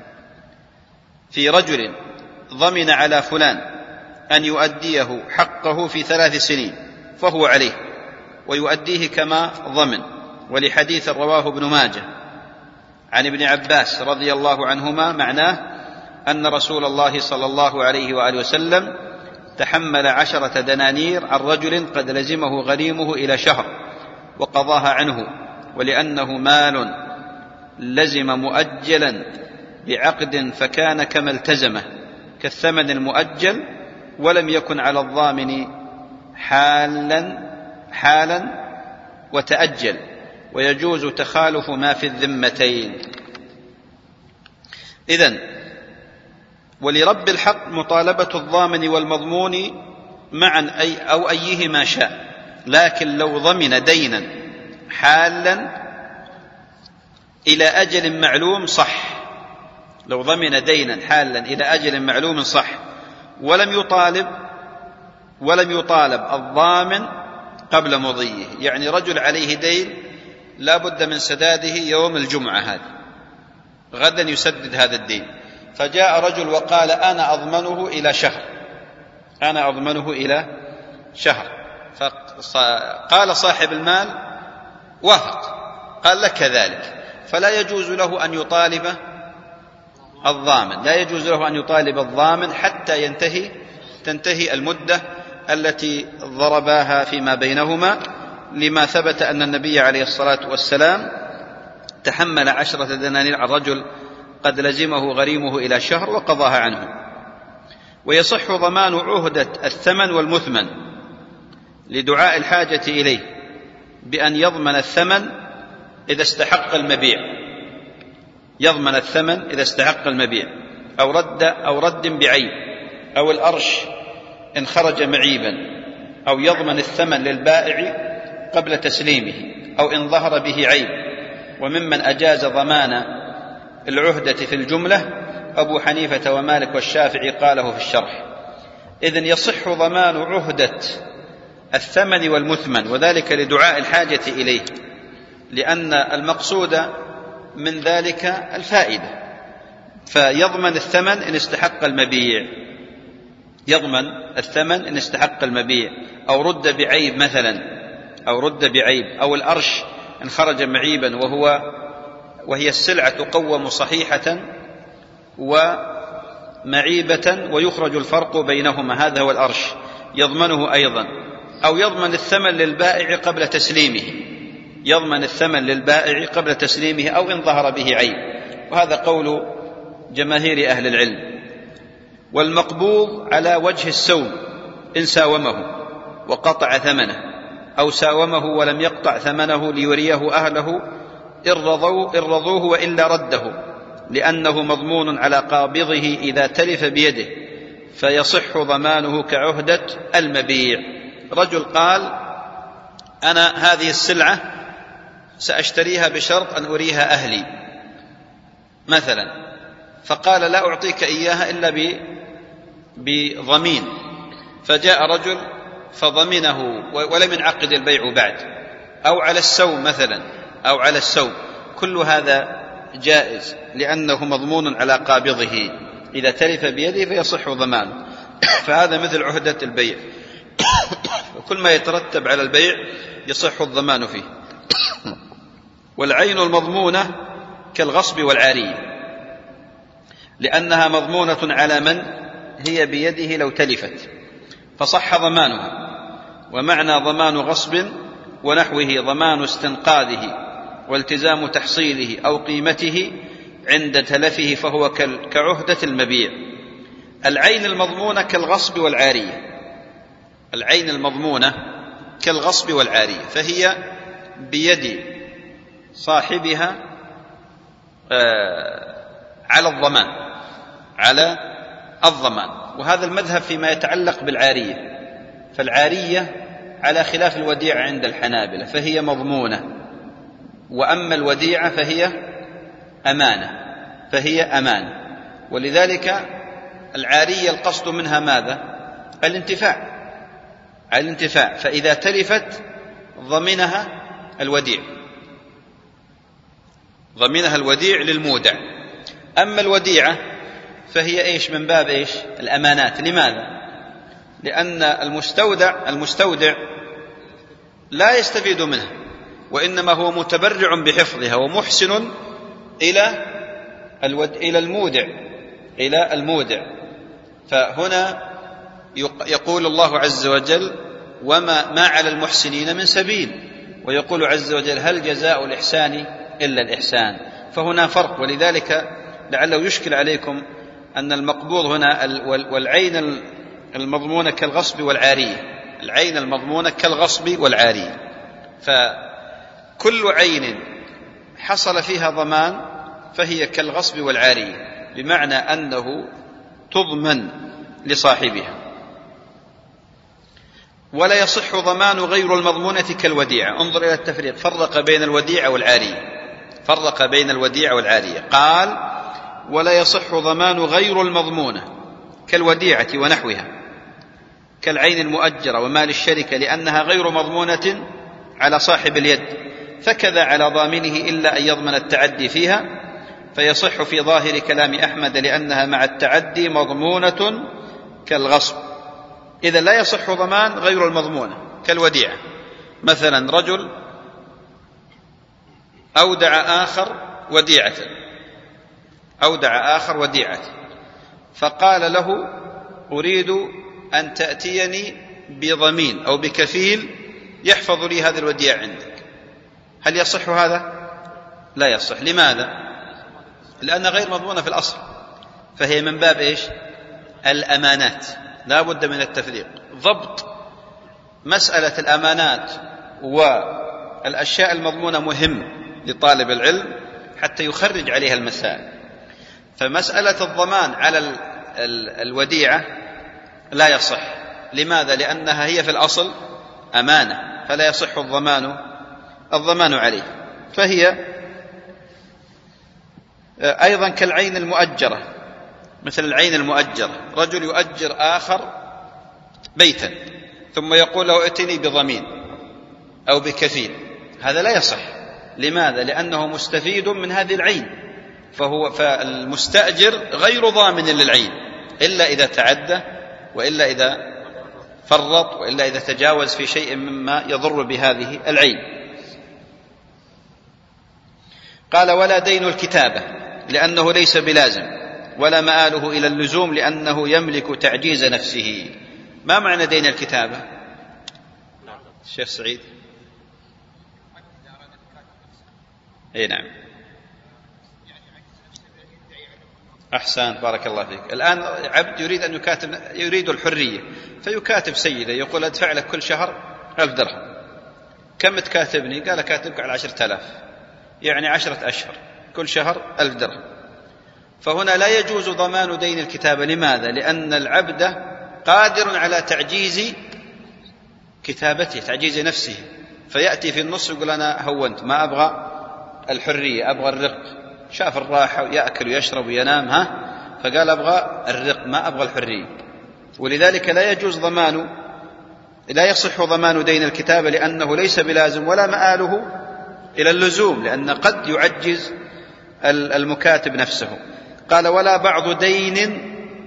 في رجل ضمن على فلان أن يؤديه حقه في ثلاث سنين فهو عليه ويؤديه كما ضمن. ولحديث رواه ابن ماجه عن ابن عباس رضي الله عنهما معناه أن رسول الله صلى الله عليه وآله وسلم تحمل عشرة دنانير عن رجل قد لزمه غريمه إلى شهر وقضاها عنه، ولأنه مال لزم مؤجلا بعقد فكان كما التزمه كالثمن المؤجل، ولم يكن على الضامن حالا حالا وتأجل، ويجوز تخالف ما في الذمتين. إذن ولرب الحق مطالبة الضامن والمضمون معا أي أو أيهما شاء. لكن لو ضمن دينا حالا إلى أجل معلوم صح لو ضمن دينا حالا إلى أجل معلوم صح ولم يطالب ولم يطالب الضامن قبل مضيه، يعني رجل عليه دين لا بد من سداده يوم الجمعة هذه، غدا يسدد هذا الدين، فجاء رجل وقال أنا أضمنه إلى شهر أنا أضمنه إلى شهر فقال صاحب المال وافق، قال لك ذلك، فلا يجوز له أن يطالب الضامن لا يجوز له أن يطالب الضامن حتى ينتهي تنتهي المدة التي ضرباها فيما بينهما، لما ثبت أن النبي عليه الصلاة والسلام تحمل عشرة دنانير عن رجل قد لزمه غريمه إلى شهر وقضاها عنه. ويصح ضمان عهدة الثمن والمثمن لدعاء الحاجة إليه، بأن يضمن الثمن إذا استحق المبيع، يضمن الثمن إذا استحق المبيع، أو رد أو رد بعيب، أو الأرش إن خرج معيبا، أو يضمن الثمن للبائع قبل تسليمه، أو إن ظهر به عيب. وممن أجاز ضمان العهدة في الجملة أبو حنيفة ومالك والشافعي قاله في الشرح. إذن يصح ضمان عهدة الثمن والمثمن، وذلك لدعاء الحاجة إليه، لأن المقصود من ذلك الفائدة. فيضمن الثمن إن استحق المبيع، يضمن الثمن إن استحق المبيع، أو رد بعيب مثلا، أو رد بعيب، أو الأرش إن خرج معيبا وهو وهي السلعة تقوم صحيحة ومعيبة ويخرج الفرق بينهما، هذا هو الأرش، يضمنه أيضا. أو يضمن الثمن للبائع قبل تسليمه، يضمن الثمن للبائع قبل تسليمه، أو إن ظهر به عيب، وهذا قول جماهير أهل العلم. والمقبوض على وجه السوم إن ساومه وقطع ثمنه، أو ساومه ولم يقطع ثمنه ليريه أهله إن رضوه, إن رضوه وإلا رده، لأنه مضمون على قابضه إذا تلف بيده، فيصح ضمانه كعهدة المبيع. رجل قال: أنا هذه السلعة سأشتريها بشرط أن أريها أهلي مثلا، فقال: لا أعطيك إياها إلا بضمين، فجاء رجل فضمنه ولم ينعقد البيع بعد، أو على السوم مثلا، أو على السوم، كل هذا جائز لأنه مضمون على قابضه، إذا تلف بيده فيصح ضمانه. فهذا مثل عهدة البيع، وكل ما يترتب على البيع يصح الضمان فيه. والعين المضمونة كالغصب والعارية، لأنها مضمونة على من هي بيده لو تلفت، فصح ضمانها. ومعنى ضمان غصب ونحوه ضمان استنقاذه والتزام تحصيله أو قيمته عند تلفه، فهو كعهدة المبيع. العين المضمونة كالغصب والعارية، العين المضمونة كالغصب والعارية، فهي بيد صاحبها على الضمان، على الضمان. وهذا المذهب فيما يتعلق بالعارية، فالعارية على خلاف الوديعة عند الحنابلة، فهي مضمونة، وأما الوديعة فهي أمانة، فهي أمانة. ولذلك العارية القصد منها ماذا؟ الانتفاع، الانتفاع، فإذا تلفت ضمنها الوديع، ضمنها الوديع للمودع. أما الوديعة فهي إيش؟ من باب إيش؟ الأمانات. لماذا؟ لأن المستودع المستودع لا يستفيد منها، وإنما هو متبرع بحفظها ومحسن إلى الود... إلى المودع، إلى المودع. فهنا يقول الله عز وجل: وما ما على المحسنين من سبيل، ويقول عز وجل: هل جزاء الإحسان إلا الإحسان. فهنا فرق. ولذلك لعله يشكل عليكم أن المقبوض هنا والعين المضمونة كالغصب والعارية، العين المضمونة كالغصب والعارية، فكل عين حصل فيها ضمان فهي كالغصب والعارية، بمعنى أنه تضمن لصاحبها. ولا يصح ضمان غير المضمونة كالوديعة. انظر إلى التفريق، فرق بين الوديعة والعارية، فرق بين الوديعة والعارية. قال: ولا يصح ضمان غير المضمونة كالوديعة ونحوها، كالعين المؤجرة ومال الشركة، لأنها غير مضمونة على صاحب اليد، فكذا على ضامنه إلا أن يضمن التعدي فيها، فيصح في ظاهر كلام أحمد لأنها مع التعدي مضمونة كالغصب. إذا لا يصح ضمان غير المضمونة كالوديعة. مثلا رجل أودع آخر وديعة، أودع آخر وديعة، فقال له: أريد أن تأتيني بضمين أو بكفيل يحفظ لي هذه الوديعة عندك. هل يصح هذا؟ لا يصح. لماذا؟ لأن غير مضمونة في الأصل، فهي من باب إيش؟ الأمانات. لا بد من التفريق. ضبط مسألة الأمانات الأشياء المضمونة مهم لطالب العلم حتى يخرج عليها المسائل. فمسألة الضمان على الوديعة لا يصح. لماذا؟ لأنها هي في الأصل أمانة، فلا يصح الضمان الضمان عليه. فهي أيضا كالعين المؤجرة، مثل العين المؤجرة، رجل يؤجر آخر بيتا ثم يقول له ائتني بضمين أو بكفيل، هذا لا يصح. لماذا؟ لأنه مستفيد من هذه العين، فهو فالمستأجر غير ضامن للعين إلا إذا تعدى، وإلا إذا فرط، وإلا إذا تجاوز في شيء مما يضر بهذه العين. قال ولا دين الكتابة لأنه ليس بلازم، ولا مآله إلى اللزوم لأنه يملك تعجيز نفسه. ما معنى دين الكتابة؟ الشيخ سعيد. اي نعم، أحسن، بارك الله فيك. الآن عبد يريد أن يكاتب، يريد الحرية، فيكاتب سيده يقول أدفع لك كل شهر ألف درهم. كم تكاتبني؟ قال كاتبك على عشرة آلاف، يعني عشرة أشهر، كل شهر ألف درهم. فهنا لا يجوز ضمان دين الكتابة. لماذا؟ لأن العبد قادر على تعجيز كتابته، تعجيز نفسه، فيأتي في النص يقول أنا هونت، ما أبغى الحرية، أبغى الرق. شاف الراحة ويأكل ويشرب وينام، ها، فقال أبغى الرق، ما أبغى الحرية. ولذلك لا يجوز ضمان، لا يصح ضمان دين الكتابة لأنه ليس بلازم، ولا مآله إلى اللزوم، لأن قد يعجز المكاتب نفسه. قال ولا بعض دين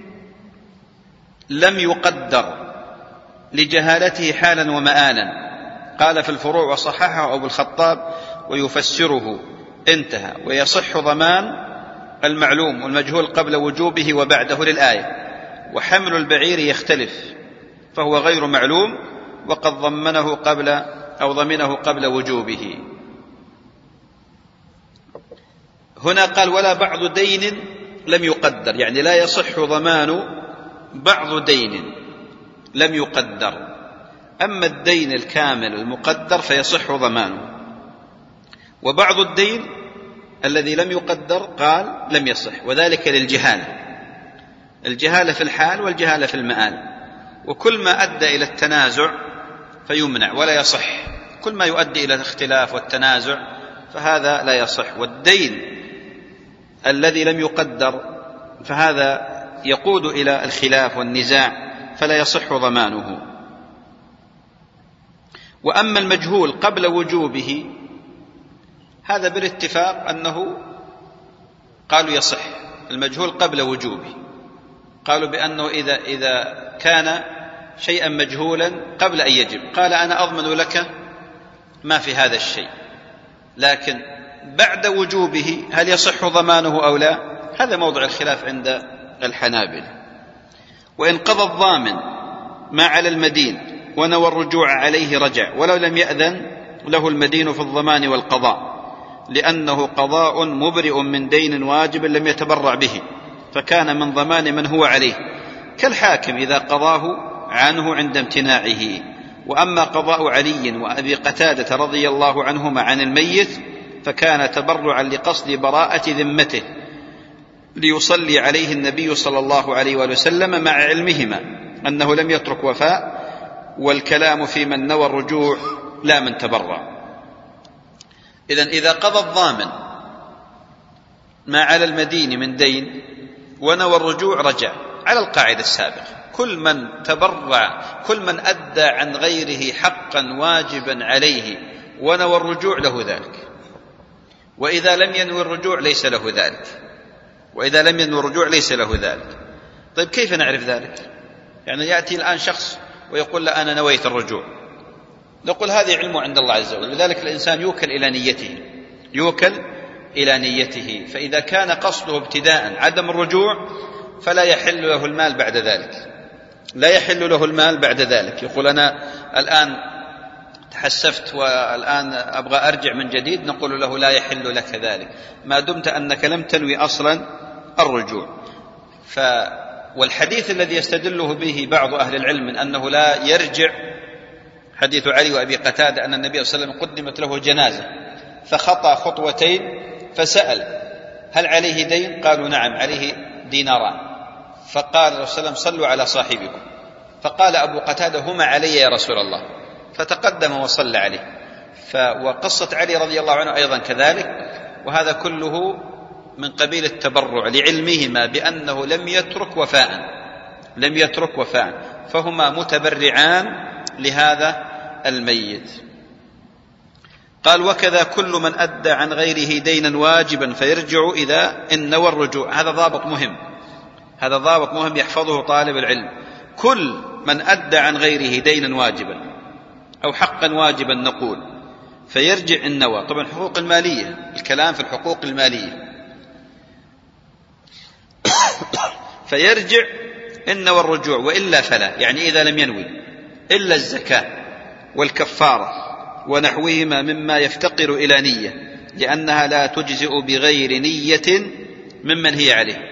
لم يقدر لجهالته حالا ومآلا. قال في الفروع وصححه أبو الخطاب ويفسره، انتهى. ويصح ضمان المعلوم والمجهول قبل وجوبه وبعده للآية. وحمل البعير يختلف، فهو غير معلوم وقد ضمنه قبل أو ضمنه قبل وجوبه. هنا قال ولا بعض دين لم يقدر، يعني لا يصح ضمان بعض دين لم يقدر. أما الدين الكامل المقدر فيصح ضمانه، وبعض الدين الذي لم يقدر قال لم يصح، وذلك للجهالة، الجهالة في الحال والجهالة في المآل. وكل ما أدى إلى التنازع فيمنع ولا يصح، كل ما يؤدي إلى الاختلاف والتنازع فهذا لا يصح. والدين الذي لم يقدر فهذا يقود إلى الخلاف والنزاع فلا يصح ضمانه. وأما المجهول قبل وجوبه هذا بالاتفاق أنه قالوا يصح، المجهول قبل وجوبه، قالوا بأنه إذا, إذا كان شيئا مجهولا قبل أن يجب قال أنا أضمن لك ما في هذا الشيء، لكن بعد وجوبه هل يصح ضمانه أو لا؟ هذا موضع الخلاف عند الحنابلة. وإن قضى الضامن ما على المدين ونوى الرجوع عليه رجع، ولو لم يأذن له المدين في الضمان والقضاء، لأنه قضاء مبرئ من دين واجب لم يتبرع به، فكان من ضمان من هو عليه، كالحاكم إذا قضاه عنه عند امتناعه. وأما قضاء علي وأبي قتادة رضي الله عنهما عن الميت فكان تبرعا لقصد براءة ذمته ليصلي عليه النبي صلى الله عليه وسلم، مع علمهما أنه لم يترك وفاء، والكلام في من نوى الرجوع لا من تبرع. إذن إذا قضى الضامن ما على المدين من دين ونوى الرجوع رجع على القاعدة السابقة، كل من تبرع، كل من أدى عن غيره حقا واجبا عليه ونوى الرجوع له ذلك. وإذا لم ينوي الرجوع ليس له ذلك، وإذا لم ينوي الرجوع ليس له ذلك. طيب كيف نعرف ذلك؟ يعني يأتي الآن شخص ويقول لا أنا نويت الرجوع، نقول هذه علمه عند الله عز وجل، لذلك الإنسان يوكل إلى نيته، يوكل إلى نيته. فإذا كان قصده ابتداء عدم الرجوع فلا يحل له المال بعد ذلك، لا يحل له المال بعد ذلك. يقول أنا الآن تحسفت والآن أبغى أرجع من جديد، نقول له لا يحل لك ذلك ما دمت أنك لم تنوي أصلا الرجوع. ف والحديث الذي يستدله به بعض أهل العلم من أنه لا يرجع، حديث علي وأبي قتادة أن النبي صلى الله عليه وسلم قدمت له جنازة فخطى خطوتين فسأل هل عليه دين؟ قالوا نعم عليه ديناران. فقال الرسول صلى الله عليه وسلم صلوا على صاحبكم. فقال أبو قتادة هما علي يا رسول الله، فتقدم وصلى عليه. وقصة علي رضي الله عنه أيضا كذلك، وهذا كله من قبيل التبرع لعلمهما بأنه لم يترك وفاء لم يترك وفاء فهما متبرعان لهذا الميت. قال وكذا كل من أدى عن غيره دينا واجبا فيرجع إذا إن نوى الرجوع. هذا ضابط مهم، هذا ضابط مهم يحفظه طالب العلم. كل من أدى عن غيره دينا واجبا أو حقا واجبا نقول فيرجع إن نوى. طبعا حقوق المالية، الكلام في الحقوق المالية. فيرجع إن نوى الرجوع وإلا فلا، يعني إذا لم ينوي إلا الزكاة والكفارة ونحوهما مما يفتقر إلى نية، لأنها لا تجزئ بغير نية ممن هي عليه.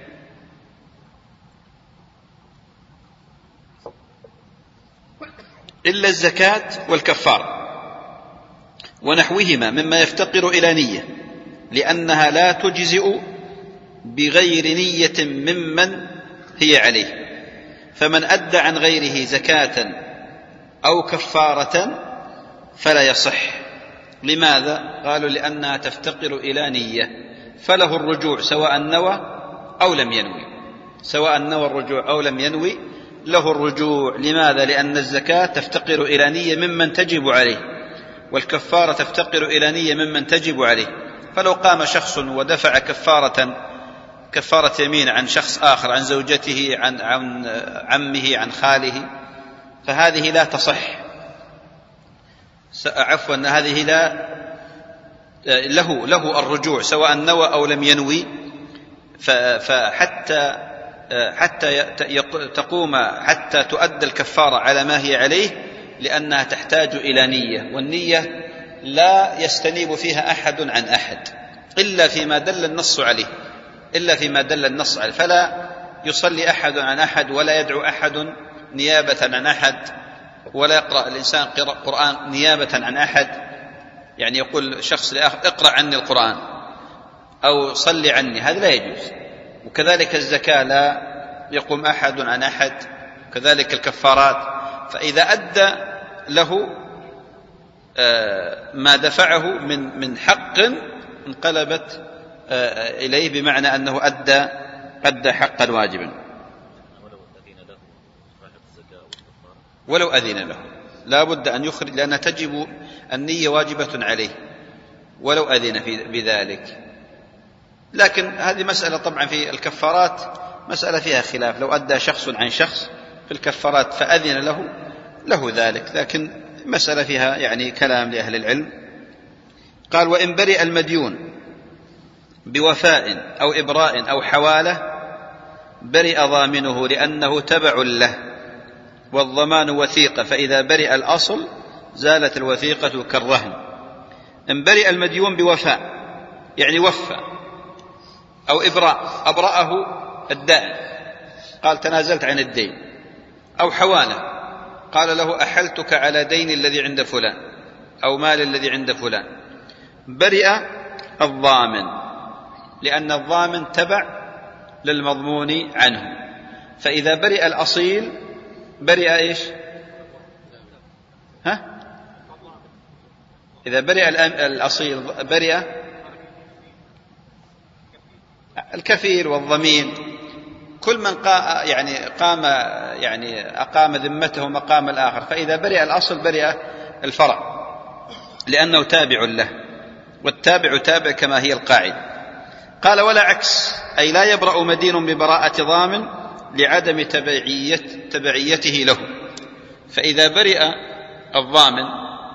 إلا الزكاة والكفارة ونحوهما مما يفتقر إلى نية، لأنها لا تجزئ بغير نية ممن هي عليه. فمن أدى عن غيره زكاة أو كفارة فلا يصح. لماذا؟ قالوا لأنها تفتقر إلى نية، فله الرجوع سواء نوى أو لم ينوي، سواء نوى الرجوع أو لم ينوي له الرجوع. لماذا؟ لأن الزكاة تفتقر إلى نية ممن تجب عليه، والكفارة تفتقر إلى نية ممن تجب عليه. فلو قام شخص ودفع كفارة كفارة يمين عن شخص آخر، عن زوجته، عن عن عمه، عن خاله، فهذه لا تصح، عفوا هذه لا له له الرجوع سواء نوى أو لم ينوي. فحتى حتى تقوم حتى تؤدى الكفارة على ما هي عليه، لأنها تحتاج إلى نية، والنية لا يستنيب فيها أحد عن أحد إلا فيما دل النص عليه، إلا فيما دل النص عليه. فلا يصلي أحد عن أحد، ولا يدعو أحد نيابة عن أحد، ولا يقرأ الإنسان قرآن نيابة عن أحد، يعني يقول شخص لآخر اقرأ عني القرآن أو صلي عني، هذا لا يجوز. وكذلك الزكاة لا يقوم أحد عن أحد، كذلك الكفارات. فإذا أدى له ما دفعه من من حق انقلبت إليه، بمعنى أنه أدى أدى حقا واجبا. ولو أذن له لا بد أن يخرج، لأنها تجب النية واجبة عليه ولو أذن في بذلك. لكن هذه مسألة طبعا في الكفارات مسألة فيها خلاف، لو أدى شخص عن شخص في الكفارات فأذن له له ذلك، لكن مسألة فيها يعني كلام لأهل العلم. قال وإن برئ المديون بوفاء أو إبراء أو حوالة برئ ضامنه لأنه تبع له، والضمان وثيقة، فإذا برئ الأصل زالت الوثيقة كالرهن. إن برئ المديون بوفاء يعني وفى، أو إبراء أبرأه الدائن قال تنازلت عن الدين، أو حوالة قال له أحلتك على دين الذي عند فلان أو مال الذي عند فلان، برئ الضامن، لأن الضامن تبع للمضمون عنه. فإذا برئ الأصيل برئ إيش؟ ها؟ إذا برئ الأصيل برئ الكفيل والضمين، كل من قا يعني قام يعني أقام ذمته مقام الآخر. فإذا برئ الأصل برئ الفرع، لأنه تابع له، والتابع تابع كما هي القاعدة. قال ولا عكس، أي لا يبرأ مدين ببراءة ضامن لعدم تبعية تبعيته له. فإذا برئ الضامن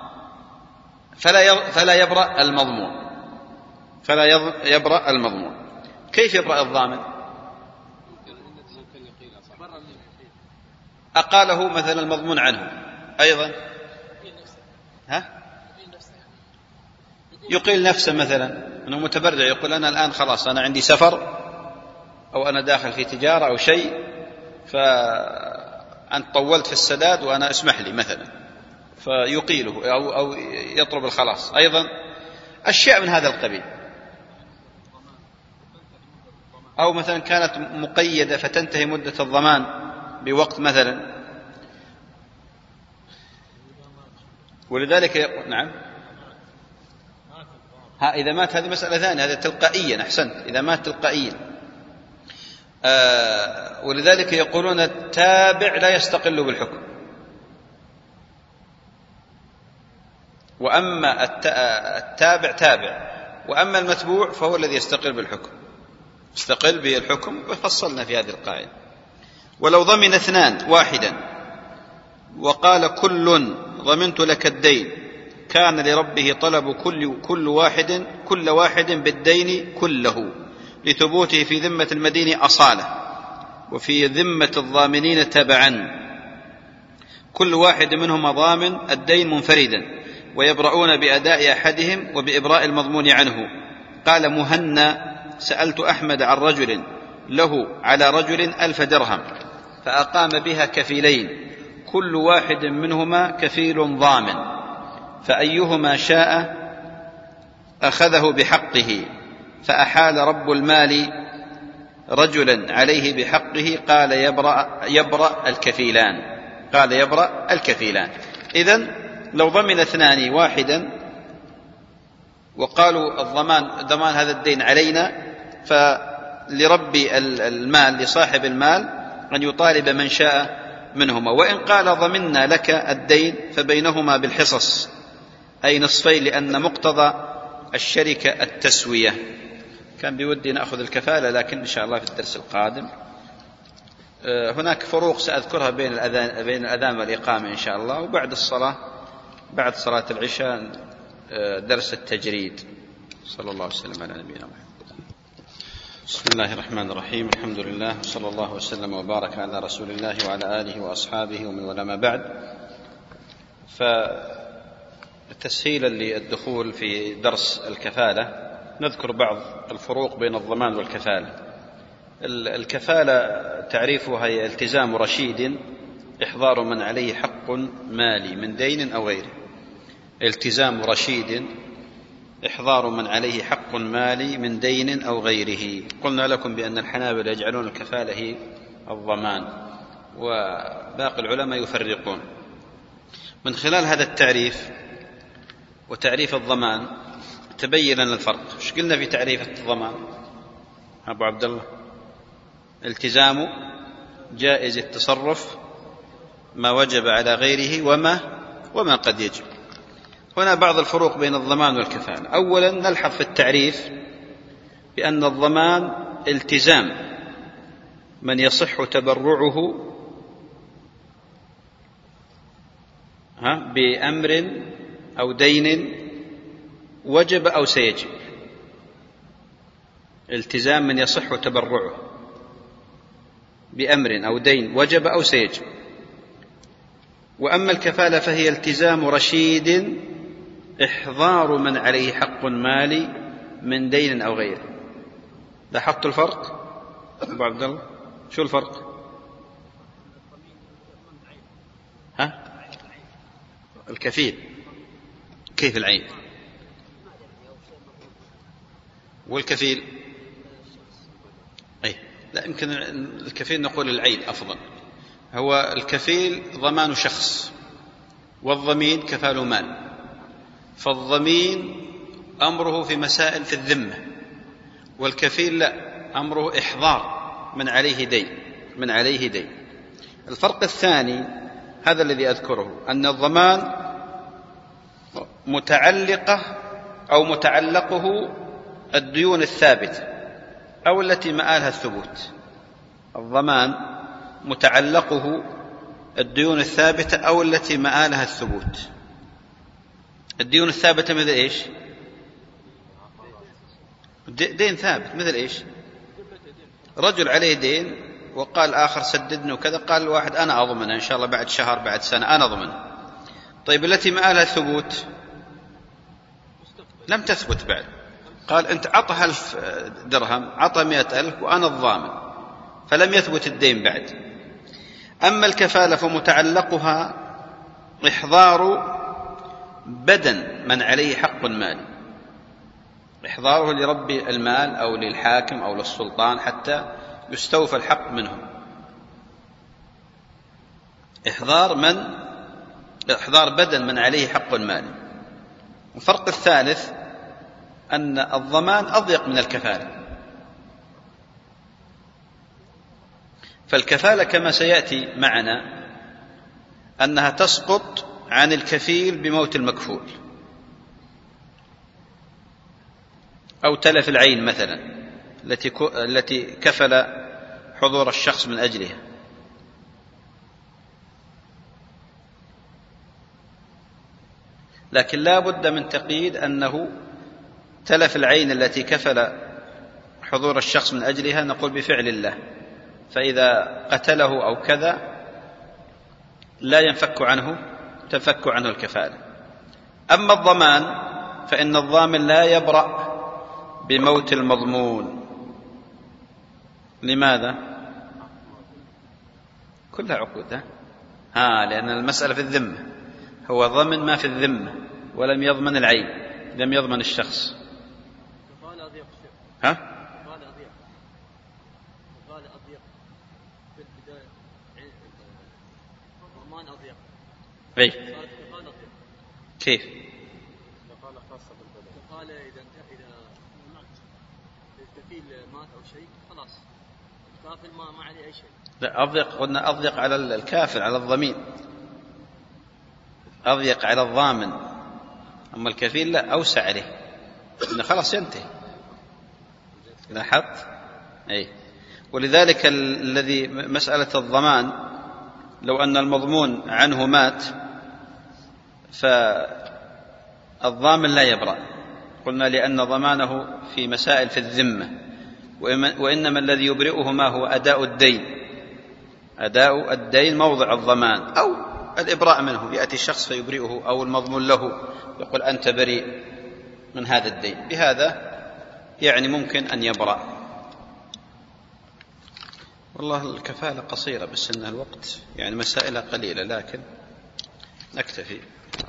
فلا فلا يبرأ المضمون، فلا يبرأ المضمون. كيف يبرأ الضامن؟ أقاله مثلا المضمون عنه أيضا، ها؟ يقيل نفسه مثلا أنه متبرع، يقول أنا الآن خلاص أنا عندي سفر أو أنا داخل في تجارة أو شيء، فأنت طولت في السداد وأنا اسمح لي مثلا، فيقيله أو, أو يطلب الخلاص. أيضا أشياء من هذا القبيل. أو مثلا كانت مقيدة فتنتهي مدة الضمان بوقت مثلا، ولذلك نعم ها إذا مات هذه مسألة ثانية، هذا تلقائيا. أحسنت، إذا مات تلقائيا. آه ولذلك يقولون التابع لا يستقل بالحكم، وأما التابع تابع، وأما المتبوع فهو الذي يستقل بالحكم، يستقل بالحكم. وفصلنا في هذه القاعدة. ولو ضمن اثنان واحدا وقال كل ضمنت لك الدين، كان لربه طلب كل, كل واحد كل واحد بالدين كله، لثبوته في ذمة المدين أصالة، وفي ذمة الضامنين تبعا. كل واحد منهما ضامن الدين منفردا، ويبرؤون بأداء أحدهم وبإبراء المضمون عنه. قال مهنا: سألت أحمد عن رجل له على رجل ألف درهم، فأقام بها كفيلين، كل واحد منهما كفيل ضامن، فأيهما شاء أخذه بحقه، فأحال رب المال رجلا عليه بحقه، قال يبرأ, يبرأ الكفيلان قال يبرأ الكفيلان. إذن لو ضمن اثنان واحدا وقالوا الضمان ضمان هذا الدين علينا، فلرب المال لصاحب المال أن يطالب من شاء منهما. وإن قال ضمنا لك الدين فبينهما بالحصص، أي نصفين، لأن مقتضى الشركة التسوية. كان بودي نأخذ الكفالة، لكن إن شاء الله في الدرس القادم. هناك فروق سأذكرها بين الأذان, بين الأذان والإقامة إن شاء الله. وبعد الصلاة بعد صلاة العشاء درس التجريد. صلى الله وسلم على نبينا محمد. بسم الله الرحمن الرحيم. الحمد لله، وصلى الله وسلم وبارك على رسول الله وعلى آله وأصحابه ومن والاه. ما بعد، فتسهيلا للدخول في درس الكفالة نذكر بعض الفروق بين الضمان والكفالة. الكفالة تعريفها هي التزام رشيد إحضار من عليه حق مالي من دين أو غيره. التزام رشيد إحضار من عليه حق مالي من دين أو غيره. قلنا لكم بأن الحنابلة يجعلون الكفالة هي الضمان، وباقي العلماء يفرقون. من خلال هذا التعريف وتعريف الضمان تبين لنا الفرق. ايش قلنا في تعريف الضمان أبو عبد الله؟ التزام جائز التصرف ما وجب على غيره وما وما قد يجب. هنا بعض الفروق بين الضمان والكفالة. أولا نلحظ في التعريف بأن الضمان التزام من يصح تبرعه بأمر أو دين وجب أو سيجب. التزام من يصح تبرعه بأمر أو دين وجب أو سيجب. وأما الكفالة فهي التزام رشيد إحضار من عليه حق مالي من دين أو غيره. لاحظت الفرق أبو عبد الله؟ شو الفرق؟ ها؟ الكفيل كيف العين؟ والكفيل أي لا، يمكن الكفيل نقول العين أفضل. هو الكفيل ضمان شخص، والضمين كفال مال. فالضمين أمره في مسائل في الذمة، والكفيل لا، أمره إحضار من عليه دين من عليه دين. الفرق الثاني هذا الذي أذكره، أن الضمان متعلقة أو متعلقه الديون الثابتة أو التي مآلها الثبوت. الضمان متعلقه الديون الثابتة أو التي مآلها الثبوت. الديون الثابتة مثل إيش؟ دين ثابت مثل إيش؟ رجل عليه دين وقال آخر سددني وكذا، قال الواحد أنا أضمن إن شاء الله بعد شهر بعد سنة أنا أضمن. طيب التي مآلها الثبوت لم تثبت بعد، قال أنت عطى ألف درهم عطى مئة ألف وأنا الضامن، فلم يثبت الدين بعد. أما الكفالة فمتعلقها إحضار بدن من عليه حق مالي، إحضاره لرب المال أو للحاكم أو للسلطان حتى يستوفى الحق منهم. إحضار من إحضار بدن من عليه حق مالي. الفرق الثالث أن الضمان أضيق من الكفالة، فالكفالة كما سيأتي معنا أنها تسقط عن الكفيل بموت المكفول أو تلف العين مثلا التي التي كفل حضور الشخص من أجلها. لكن لا بد من تقييد أنه تلف العين التي كفل حضور الشخص من أجلها نقول بفعل الله، فإذا قتله أو كذا لا ينفك عنه تنفك عنه الكفالة. أما الضمان فإن الضامن لا يبرأ بموت المضمون. لماذا؟ كلها عقود ها؟ ها لأن المسألة في الذمة، هو ضمن ما في الذمة ولم يضمن العين، لم يضمن الشخص. ها؟ قال أضيق قال أضيق في البداية ضمان أضيق. أي قال أضيق. كيف؟ قال خاصة بالبدن. قال إذا إذا الكفيل مات أو شيء خلاص الكافل ما ما عليه أي شيء. لا أضيق، قلنا أضيق على الكافل على الضمين، أضيق على الضامن. أما الكفيل لا أوسع عليه إنه خلاص ينتهي. لاحظت؟ أي. ولذلك الذي مسألة الضمان لو أن المضمون عنه مات فالضامن لا يبرأ، قلنا لأن ضمانه في مسائل في الذمة، وإنما الذي يبرئه ما هو أداء الدين، أداء الدين موضع الضمان أو الإبراء منه، يأتي الشخص فيبرئه أو المضمون له يقول أنت بريء من هذا الدين، بهذا يعني ممكن أن يبرأ. والله الكفالة قصيرة بس إن الوقت يعني مسائلها قليلة، لكن نكتفي.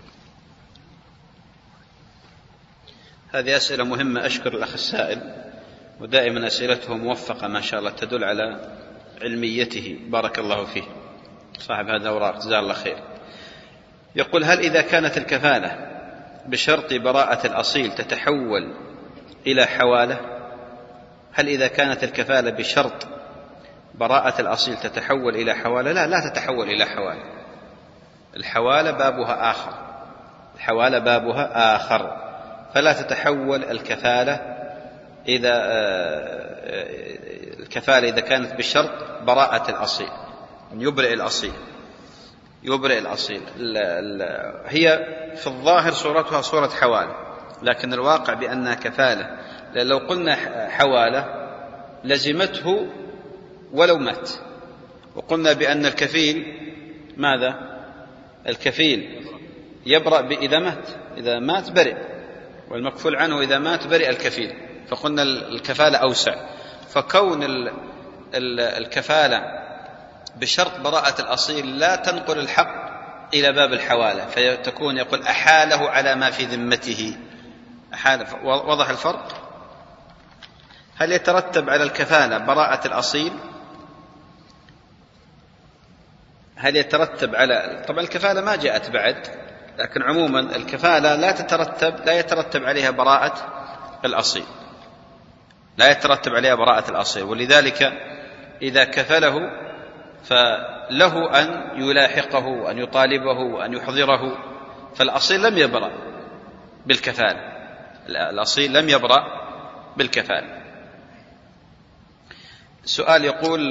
هذه أسئلة مهمة، أشكر الأخ السائل، ودائما أسئلته موفقة ما شاء الله، تدل على علميته، بارك الله فيه صاحب هذا الأوراق، جزاه الله خير. يقول: هل إذا كانت الكفالة بشرط براءة الأصيل تتحول إلى حوالة؟ هل إذا كانت الكفالة بشرط براءة الأصيل تتحول إلى حوالة؟ لا، لا تتحول إلى حوالة. الحوالة بابها آخر، الحوالة بابها آخر، فلا تتحول الكفالة إذا الكفالة إذا كانت بشرط براءة الأصيل، أن يبرئ الأصيل، يبرئ الأصيل. هي في الظاهر صورتها صورة حوالة، لكن الواقع بأنها كفالة، لأن لو قلنا حوالة لزمته ولو مات، وقلنا بأن الكفيل ماذا؟ الكفيل يبرأ إذا مات، إذا مات برئ، والمكفول عنه إذا مات برئ الكفيل، فقلنا الكفالة أوسع. فكون الكفالة بشرط براءة الأصيل لا تنقل الحق إلى باب الحوالة، فتكون يقول أحاله على ما في ذمته. أحال. وضح الفرق؟ هل يترتب على الكفالة براءة الأصيل؟ هل يترتب على، طبعا الكفالة ما جاءت بعد، لكن عموما الكفالة لا تترتب لا يترتب عليها براءة الأصيل، لا يترتب عليها براءة الأصيل. ولذلك إذا كفله فله أن يلاحقه وأن يطالبه وأن يحضره، فالأصيل لم يبرأ بالكفالة، الأصيل لم يبرأ بالكفالة. السؤال يقول: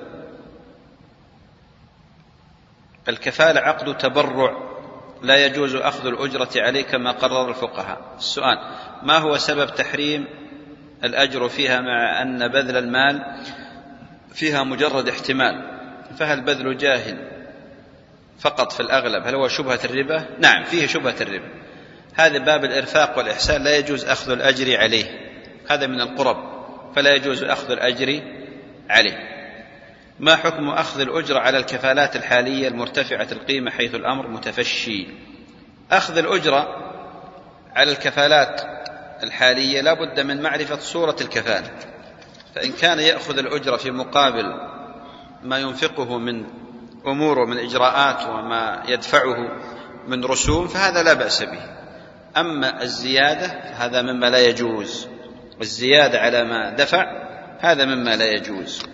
الكفالة عقد تبرع لا يجوز أخذ الأجرة عليه كما قرر الفقهاء. السؤال: ما هو سبب تحريم الأجر فيها مع أن بذل المال فيها مجرد احتمال؟ فهل بذل جاهل فقط في الأغلب هل هو شبهة الربا؟ نعم، فيه شبهة الربا. هذا باب الإرفاق والإحسان، لا يجوز أخذ الأجر عليه، هذا من القرب، فلا يجوز أخذ الأجر عليه. ما حكم أخذ الأجرة على الكفالات الحالية المرتفعة القيمة حيث الأمر متفشي؟ أخذ الأجرة على الكفالات الحالية لا بد من معرفة صورة الكفالة، فإن كان يأخذ الأجرة في مقابل ما ينفقه من أمور من إجراءات وما يدفعه من رسوم فهذا لا بأس به. أما الزيادة فهذا مما لا يجوز، الزيادة على ما دفع هذا مما لا يجوز.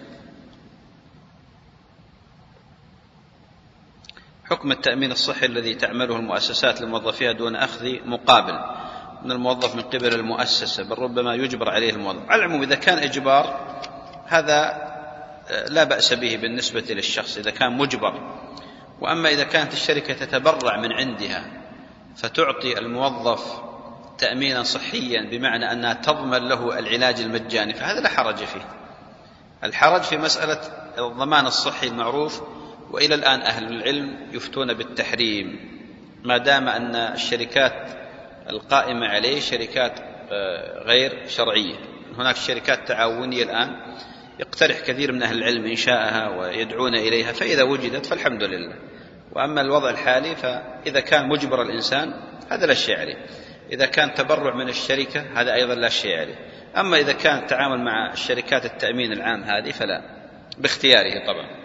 حكم التأمين الصحي الذي تعمله المؤسسات لموظفيها دون أخذ مقابل من الموظف من قبل المؤسسة، بل ربما يجبر عليه الموظف. على العموم إذا كان إجبار هذا لا بأس به بالنسبة للشخص إذا كان مجبر. وأما إذا كانت الشركة تتبرع من عندها فتعطي الموظف تأمينا صحيا بمعنى أنها تضمن له العلاج المجاني فهذا لا حرج فيه. الحرج في مسألة الضمان الصحي المعروف، وإلى الآن أهل العلم يفتون بالتحريم ما دام أن الشركات القائمة عليه شركات غير شرعية. هناك شركات تعاونية الآن يقترح كثير من أهل العلم إنشاءها ويدعون إليها، فإذا وجدت فالحمد لله. وأما الوضع الحالي فإذا كان مجبر الإنسان هذا لا شيء عليه، إذا كان تبرع من الشركة هذا أيضا لا شيء عليه. أما إذا كان التعامل مع الشركات التأمين العام هذه فلا، باختياره طبعا.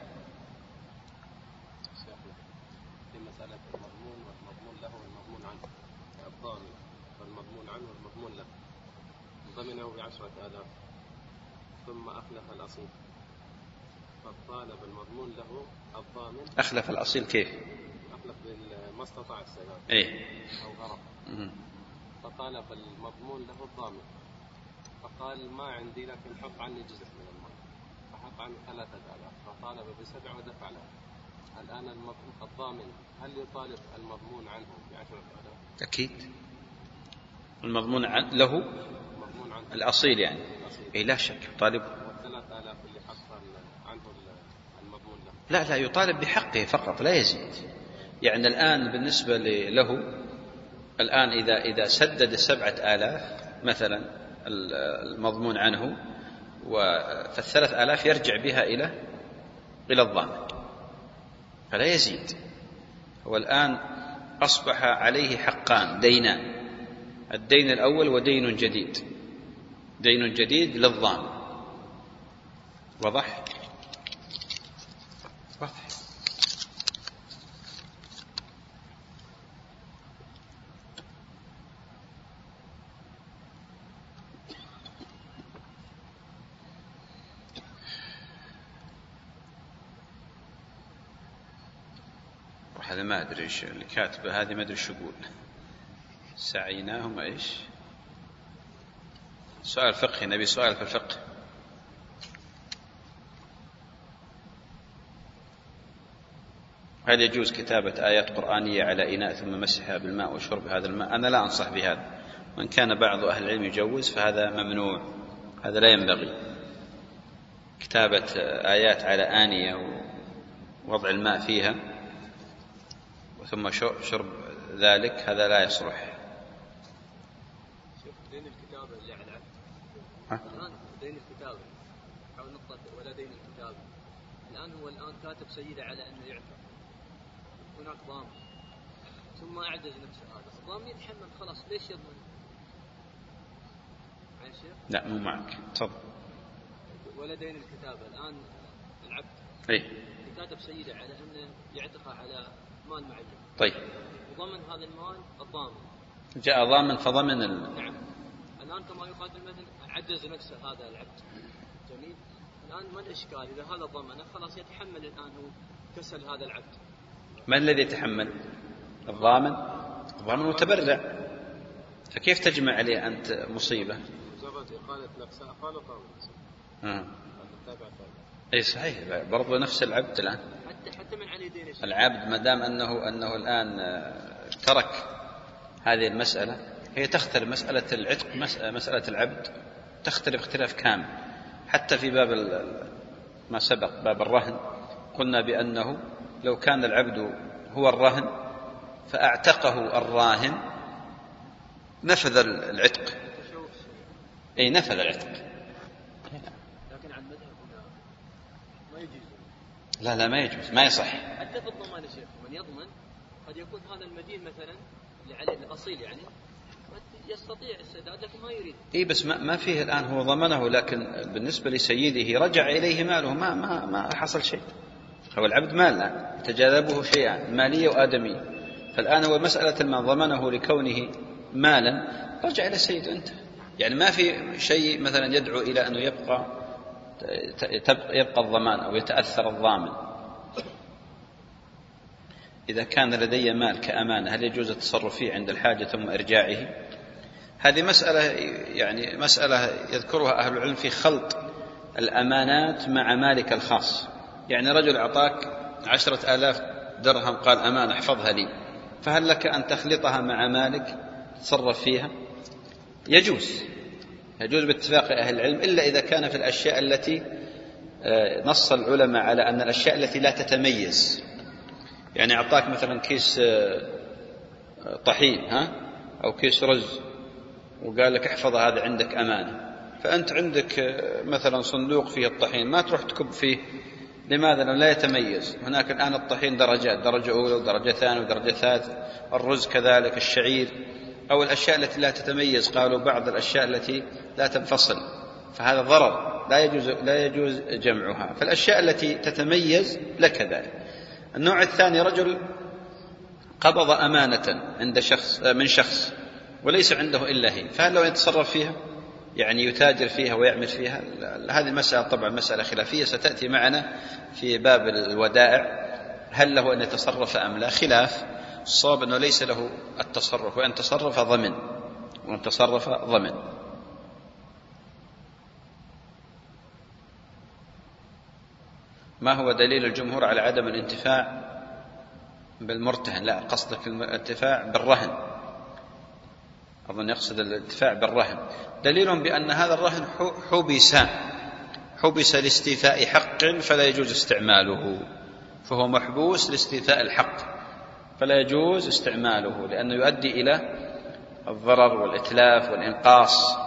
ضمنه بعشرة آلاف ثم أخلف الأصيل فطالب المضمون له الضامن. أخلف الأصيل كيف؟ أخلف ما استطاع السداد إيه؟ أو هرب، فطالب المضمون له الضامن فقال ما عندي لكن حط عني جزء من المال، فحط عني ثلاثة آلاف فطالب بسبع ودفع له. الآن الضامن هل يطالب المضمون عنه بعشرة آلاف؟ أكيد المضمون عن له الأصيل يعني أي لا شك يطالب. والثلاث آلاف اللي حصل عنه المضمون له لا لا يطالب بحقه فقط لا يزيد. يعني الآن بالنسبة له الآن إذا إذا سدد سبعة آلاف مثلا المضمون عنه فالثلاث آلاف يرجع بها إلى إلى الضامن فلا يزيد. هو الآن أصبح عليه حقان دينان، الدين الأول ودين جديد، دين جديد للضامن. واضح؟ واضح. هذا ما أدري إيش اللي كاتبه هذه، ما أدري شو يقول. سعيناهم إيش؟ سؤال فقهي، نبي سؤال في الفقه. هل يجوز كتابة آيات قرآنية على إناء ثم مسحها بالماء وشرب هذا الماء؟ أنا لا أنصح بهذا، وإن كان بعض أهل العلم يجوز فهذا ممنوع، هذا لا ينبغي. كتابة آيات على آنية ووضع الماء فيها ثم شرب ذلك هذا لا يصلح. شوف دين الكتابة اللي على العبد الآن، دين الكتابة أو نقطة ولا دين الكتابة الآن، هو الآن كاتب سيدة على أنه يعتق، هناك ضامن ثم أعجز نفسه هذا الضامن يتحمل، خلاص ليش يضمن؟ لا مو معك، تفضل. ولا دين الكتابة الآن العبد اي كاتب سيدة على أنه يعتقها على مال معين، طيب وضمن هذا المال الضامن، جاء ضامن فضمن ال... نعم. الآن كما يقال المثل عجز نفسه هذا العبد، جميل. الآن ما الإشكال إذا هذا ضمنه خلاص يتحمل الآن هو كسل هذا العبد. من الذي يتحمل؟ الضامن. الضامن متبرع، فكيف تجمع عليه أنت مصيبة؟ مجرد إقالة نفسه قال ضامن. آه. أي صحيح، برضو نفس العبد الآن. حتى حتى من عليه دين العبد ما دام أنه أنه الآن ترك هذه المسألة، هي تختلف. مسألة العتق مسألة العبد تختلف اختلاف كامل. حتى في باب ما سبق باب الرهن قلنا بأنه لو كان العبد هو الرهن فأعتقه الراهن نفذ العتق. أي نفذ العتق. لكن عن مذهب ما يجوز لا لا ما يجوز، ما يصح. حتى في الضمان يا شيخ من يضمن قد يكون هذا المدين مثلا اللي عليه الأصيل يعني يستطيع السداد لكن ما يريد. إيه بس ما, ما فيه الآن، هو ضمنه لكن بالنسبة لسيده رجع إليه ماله، ما ما ما حصل شيء. هو العبد مال الآن تجاذبه شيئا مالية وآدمية، فالآن هو مسألة ما ضمنه لكونه مالا رجع إلى سيده أنت، يعني ما في شيء مثلا يدعو إلى أنه يبقى يبقى الضمان أو يتأثر الضامن. إذا كان لدي مال كأمانة هل يجوز التصرف فيه عند الحاجة ثم إرجاعه؟ هذه مسألة يعني مسألة يذكرها أهل العلم في خلط الأمانات مع مالك الخاص. يعني رجل أعطاك عشرة آلاف درهم قال أمانة احفظها لي، فهل لك أن تخلطها مع مالك تتصرف فيها؟ يجوز، يجوز باتفاق أهل العلم، إلا إذا كان في الأشياء التي نص العلماء على أن الأشياء التي لا تتميز. يعني أعطاك مثلا كيس طحين ها أو كيس رز وقال لك احفظ هذا عندك أمانة، فأنت عندك مثلا صندوق فيه الطحين ما تروح تكب فيه، لماذا؟ لأنه لا يتميز. هناك الآن الطحين درجات، درجة أولى ودرجة ثانية ودرجة ثالثة، الرز كذلك، الشعير أو الأشياء التي لا تتميز، قالوا بعض الأشياء التي لا تنفصل، فهذا ضرر لا يجوز لا يجوز جمعها. فالأشياء التي تتميز لك ذلك. النوع الثاني رجل قبض أمانة عند شخص من شخص وليس عنده إلا هي، فهل لو يتصرف فيها يعني يتاجر فيها ويعمل فيها؟ هذه المسألة طبعا مسألة خلافية ستأتي معنا في باب الودائع، هل له أن يتصرف أم لا؟ خلاف. الصواب أنه ليس له التصرف، وأن تصرف ضمن وأن تصرف ضمن. ما هو دليل الجمهور على عدم الانتفاع بالمرتهن؟ لا قصدك الانتفاع بالرهن، أظن يقصد الانتفاع بالرهن. دليل بأن هذا الرهن حبس حبس لاستيفاء حق فلا يجوز استعماله، فهو محبوس لاستيفاء الحق فلا يجوز استعماله، لأنه يؤدي إلى الضرر والإتلاف والإنقاص.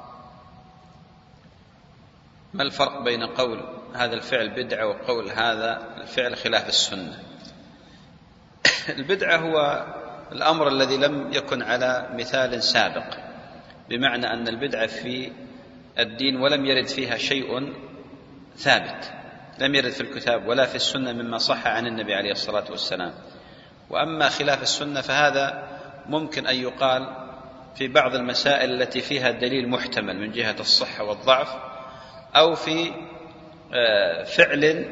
ما الفرق بين قول هذا الفعل بدعة وقول هذا الفعل خلاف السنة؟ البدعة هو الأمر الذي لم يكن على مثال سابق، بمعنى أن البدعة في الدين ولم يرد فيها شيء ثابت، لم يرد في الكتاب ولا في السنة مما صح عن النبي عليه الصلاة والسلام. وأما خلاف السنة فهذا ممكن أن يقال في بعض المسائل التي فيها دليل محتمل من جهة الصحة والضعف، أو في فعل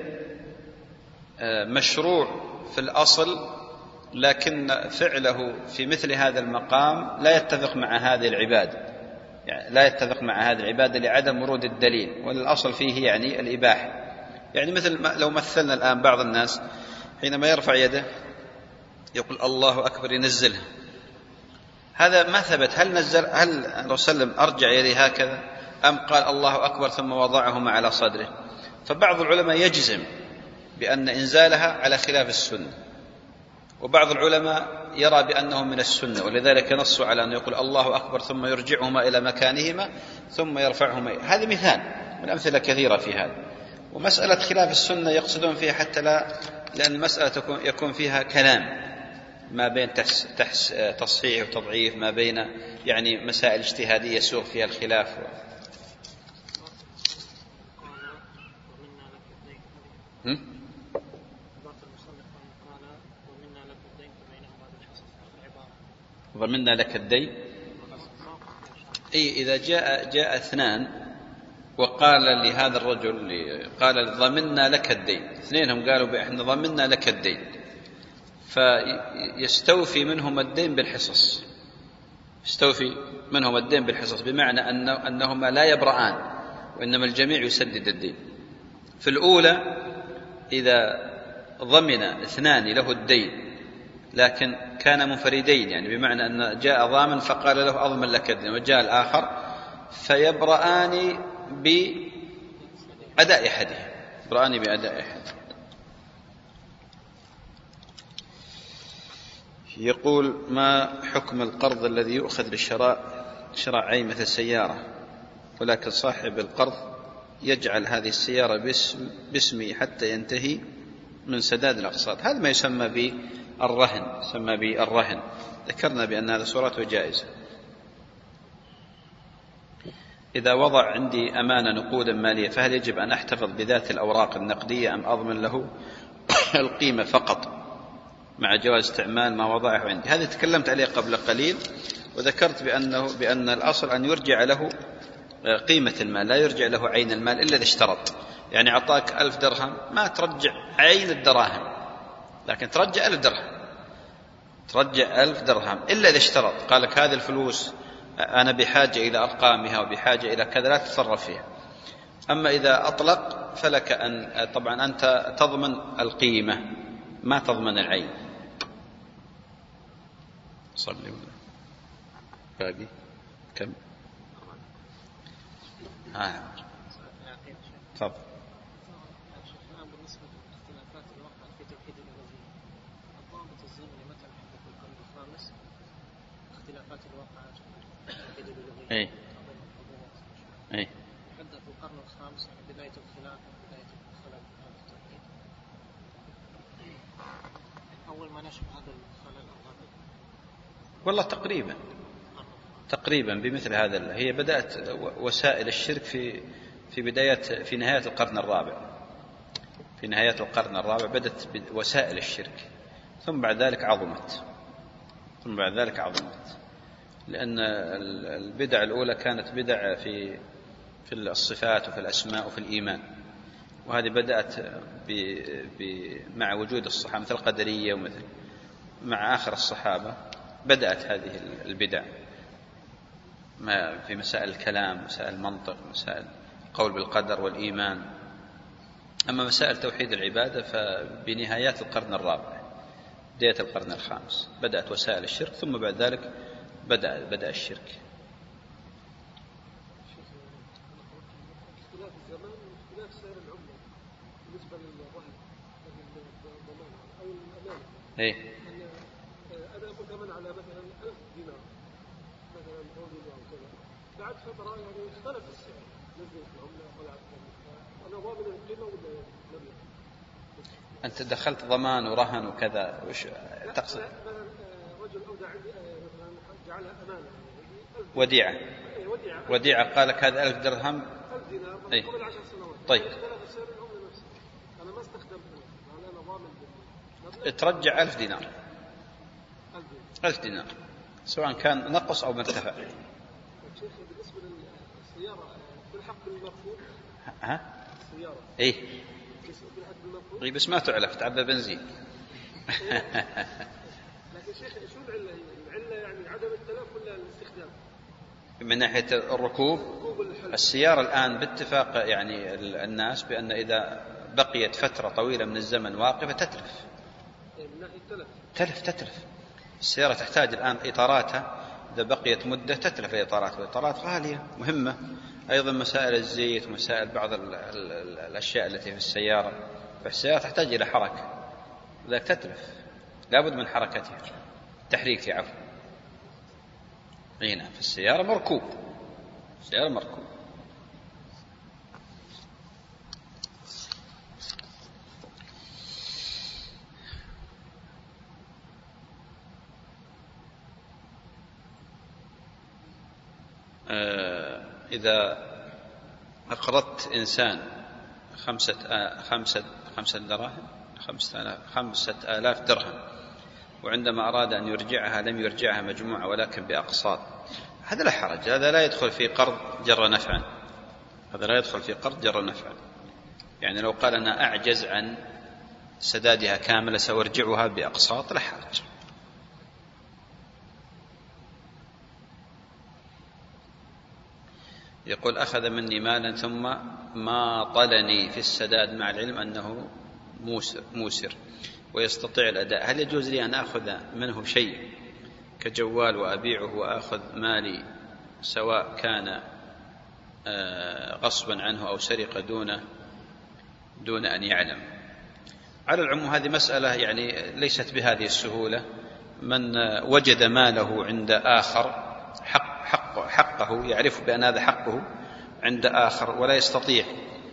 مشروع في الأصل لكن فعله في مثل هذا المقام لا يتفق مع هذه العبادة، يعني لا يتفق مع هذه العبادة لعدم ورود الدليل، والأصل فيه يعني الإباحة. يعني مثل لو مثلنا الآن بعض الناس حينما يرفع يده يقول الله أكبر ينزلها، هذا ما ثبت. هل نزل هل الرسول صلى الله عليه وسلم أرجع يديه هكذا أم قال الله أكبر ثم وضعهما على صدره؟ فبعض العلماء يجزم بأن إنزالها على خلاف السنة، وبعض العلماء يرى بأنه من السنة، ولذلك نصوا على أن يقول الله أكبر ثم يرجعهما إلى مكانهما ثم يرفعهما. هذا مثال من أمثلة كثيرة في هذا. ومسألة خلاف السنة يقصدون فيها حتى لا، لأن المسألة يكون فيها كلام ما بين تحس تحس تصحيح وتضعيف، ما بين يعني مسائل اجتهادية سوق فيها الخلاف. هم؟ ضمننا لك الدين. أي إذا جاء جاء اثنان وقال لهذا الرجل قال ضمننا لك الدين، اثنينهم قالوا بإحنا ضمننا لك الدين، فيستوفي منهم الدين بالحصص، يستوفي منهم الدين بالحصص، بمعنى أنه أنهما لا يبرآن وإنما الجميع يسدد الدين. في الأولى إذا ضمن اثنان له الدين لكن كان منفردين، يعني بمعنى أن جاء ضامن فقال له أضمن لك الدين، وجاء الآخر فيبرآن بأداء أحدهم، يبرآن بأداء أحد. يقول ما حكم القرض الذي يؤخذ لشراء شراء عيمة السيارة، ولكن صاحب القرض يجعل هذه السيارة باسم باسمي حتى ينتهي من سداد الأقساط. هذا ما يسمى بالرهن، يسمى بالرهن. ذكرنا بأن هذا صورته جائزة. إذا وضع عندي أمانة نقودا مالية فهل يجب أن أحتفظ بذات الأوراق النقدية أم أضمن له القيمة فقط مع جواز استعمال ما وضعه عندي؟ هذا تكلمت عليه قبل قليل، وذكرت بأنه بأن الأصل أن يرجع له قيمة المال، لا يرجع له عين المال إلا إذا اشترط. يعني أعطاك ألف درهم ما ترجع عين الدراهم، لكن ترجع ألف درهم، ترجع ألف درهم إلا إذا اشترط، قال لك هذه الفلوس أنا بحاجة إلى أرقامها وبحاجة إلى كذا، لا تتصرف فيها. أما إذا أطلق فلك أن طبعا أنت تضمن القيمة ما تضمن العين. صلي باقي كم؟ آه. تفضل. بالنسبة لاختلافات الواقع في توحيد الألوهية، الضابط الزمني متى نحدد القرن الخامس اختلافات الواقع في توحيد الألوهية؟ أي. أي. نحدد القرن الخامس يعني بداية الخلافة، بداية الخلل في التوحيد، أول ما نشأ هذا الخلل. والله تقريبا تقريبا بمثل هذا. هي بدأت وسائل الشرك في في بدايات في نهاية القرن الرابع، في نهاية القرن الرابع بدأت وسائل الشرك، ثم بعد ذلك عظمت، ثم بعد ذلك عظمت لأن البدع الأولى كانت بدع في في الصفات وفي الأسماء وفي الإيمان، وهذه بدأت مع وجود الصحابة مثل القدرية، ومثل مع آخر الصحابة بدأت هذه البدع في مسائل الكلام، مسائل المنطق، مسائل القول بالقدر والإيمان. أما مسائل توحيد العبادة فبنهايات القرن الرابع بداية القرن الخامس بدأت وسائل الشرك، ثم بعد ذلك بدأ بدأ الشرك. اختلاف الزمان واختلاف سعر العملة بالنسبة للرهن الضمان أو الأمانة. إيه. أنا مؤتمن على مثلا ألف دينار مثلا أو دينار كذا، بعد فترة يعني اختلف السعر، نزلت العملة طلعت أنا ضامن القيمة ولا لم يكن؟ أنت دخلت ضمان ورهن وكذا، وش تقصد؟ مثلا رجل أودع عندي مثلا جعلها أمانة وديعة. وديعة وديعة قال لك هذا ألف درهم ألف دينار أي. قبل عشر سنوات. طيب. اختلف سعر العملة نفسها، أنا ما استخدمتها، أنا ضامن بالمبلغ. ترجع ألف دينار. ألف دينار. ألف دينار سواء كان نقص أو مرتفع. شيخ بالنسبة للسيارة تلحق بالمرفوض؟ ها؟ السيارة. إيه. تلحق بالمرفوض؟ إيه بس ما تعلف تعبى بنزين. لكن شيخ شو العلة؟ العلة يعني عدم التلف ولا الاستخدام؟ من ناحية الركوب السيارة الآن باتفاق يعني الناس بأن إذا بقيت فترة طويلة من الزمن واقفة تتلف. من ناحية التلف؟ تلف تتلف. السيارة تحتاج الآن إطاراتها إذا بقيت مدة تتلف الإطارات، والإطارات غالية مهمة. أيضا مسائل الزيت ومسائل بعض ال ال ال الأشياء التي في السيارة، فالسيارة تحتاج إلى حركة ذاك تتلف، لابد من حركتها، تحريكها عفوا. هنا في السيارة مركوب، السيارة مركوب. آه إذا أقرضت إنسان خمسة آه خمسة خمسة دراهم خمسة آلاف خمسة آلاف درهم، وعندما أراد أن يرجعها لم يرجعها مجموعة ولكن بأقساط، هذا لا حرج، هذا لا يدخل في قرض جر نفعا، هذا لا يدخل في قرض جر نفعا. يعني لو قال أنا أعجز عن سدادها كاملة سأرجعها بأقساط لا حرج. يقول أخذ مني مالا ثم ما طلني في السداد مع العلم أنه موسر, موسر ويستطيع الأداء، هل يجوز لي أن أخذ منه شيء كجوال وأبيعه وأخذ مالي سواء كان غصبا عنه أو سرقة دون دون أن يعلم؟ على العموم هذه مسألة يعني ليست بهذه السهولة. من وجد ماله عند آخر حق حق حقه يعرف بأن هذا حقه عند آخر ولا يستطيع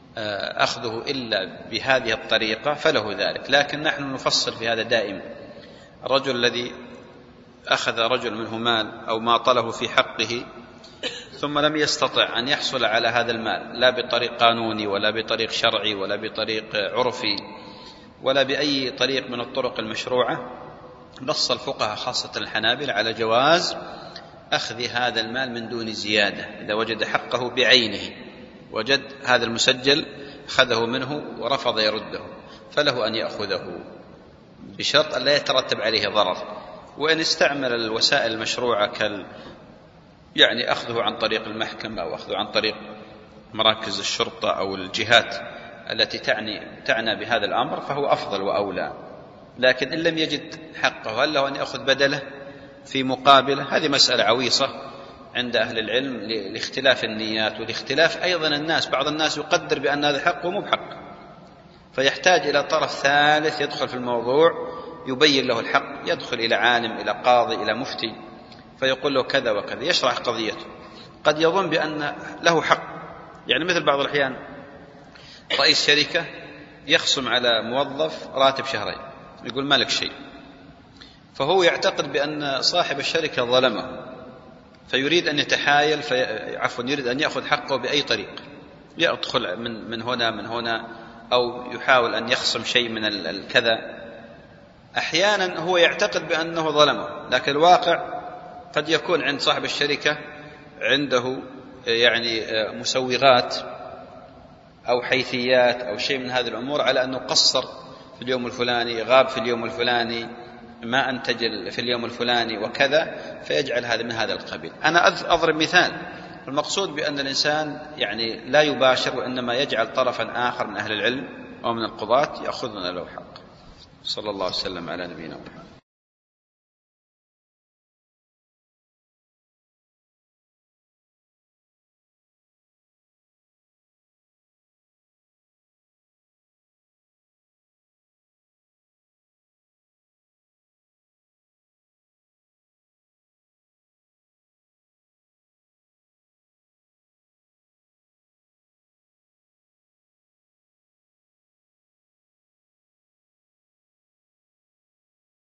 أخذه إلا بهذه الطريقة فله ذلك، لكن نحن نفصل في هذا دائما. الرجل الذي أخذ رجل منه مال أو ماطله في حقه ثم لم يستطع أن يحصل على هذا المال لا بطريق قانوني ولا بطريق شرعي ولا بطريق عرفي ولا بأي طريق من الطرق المشروعة، نص الفقهاء خاصة الحنابلة على جواز أخذ هذا المال من دون زيادة. إذا وجد حقه بعينه، وجد هذا المسجل أخذه منه ورفض يرده، فله أن يأخذه بشرط أن لا يترتب عليه ضرر. وإن استعمل الوسائل المشروعة كال يعني أخذه عن طريق المحكمة أو أخذه عن طريق مراكز الشرطة أو الجهات التي تعني تعنى بهذا الأمر فهو أفضل وأولى. لكن إن لم يجد حقه هل له أن يأخذ بدله في مقابله؟ هذه مسألة عويصة عند أهل العلم لاختلاف النيات ولاختلاف أيضا الناس. بعض الناس يقدر بأن هذا حق ومو بحق، فيحتاج إلى طرف ثالث يدخل في الموضوع يبين له الحق، يدخل إلى عالم، إلى قاضي، إلى مفتي، فيقول له كذا وكذا، يشرح قضيته. قد يظن بأن له حق، يعني مثل بعض الأحيان رئيس شركة يخصم على موظف راتب شهرين، يقول ما لك شيء، فهو يعتقد بأن صاحب الشركة ظلمه، فيريد أن يتحايل في عفوا يريد أن يأخذ حقه بأي طريق، يدخل من من هنا من هنا أو يحاول أن يخصم شيء من الكذا. أحيانا هو يعتقد بأنه ظلمه، لكن الواقع قد يكون عند صاحب الشركة عنده يعني مسوغات أو حيثيات أو شيء من هذه الأمور على أنه قصر في اليوم الفلاني، غاب في اليوم الفلاني، ما أنتج في اليوم الفلاني وكذا، فيجعل هذا من هذا القبيل. أنا أضرب مثال، المقصود بأن الإنسان يعني لا يباشر، وإنما يجعل طرفا آخر من أهل العلم أو من القضاة يأخذون له حق. صلى الله عليه وسلم على نبينا محمد.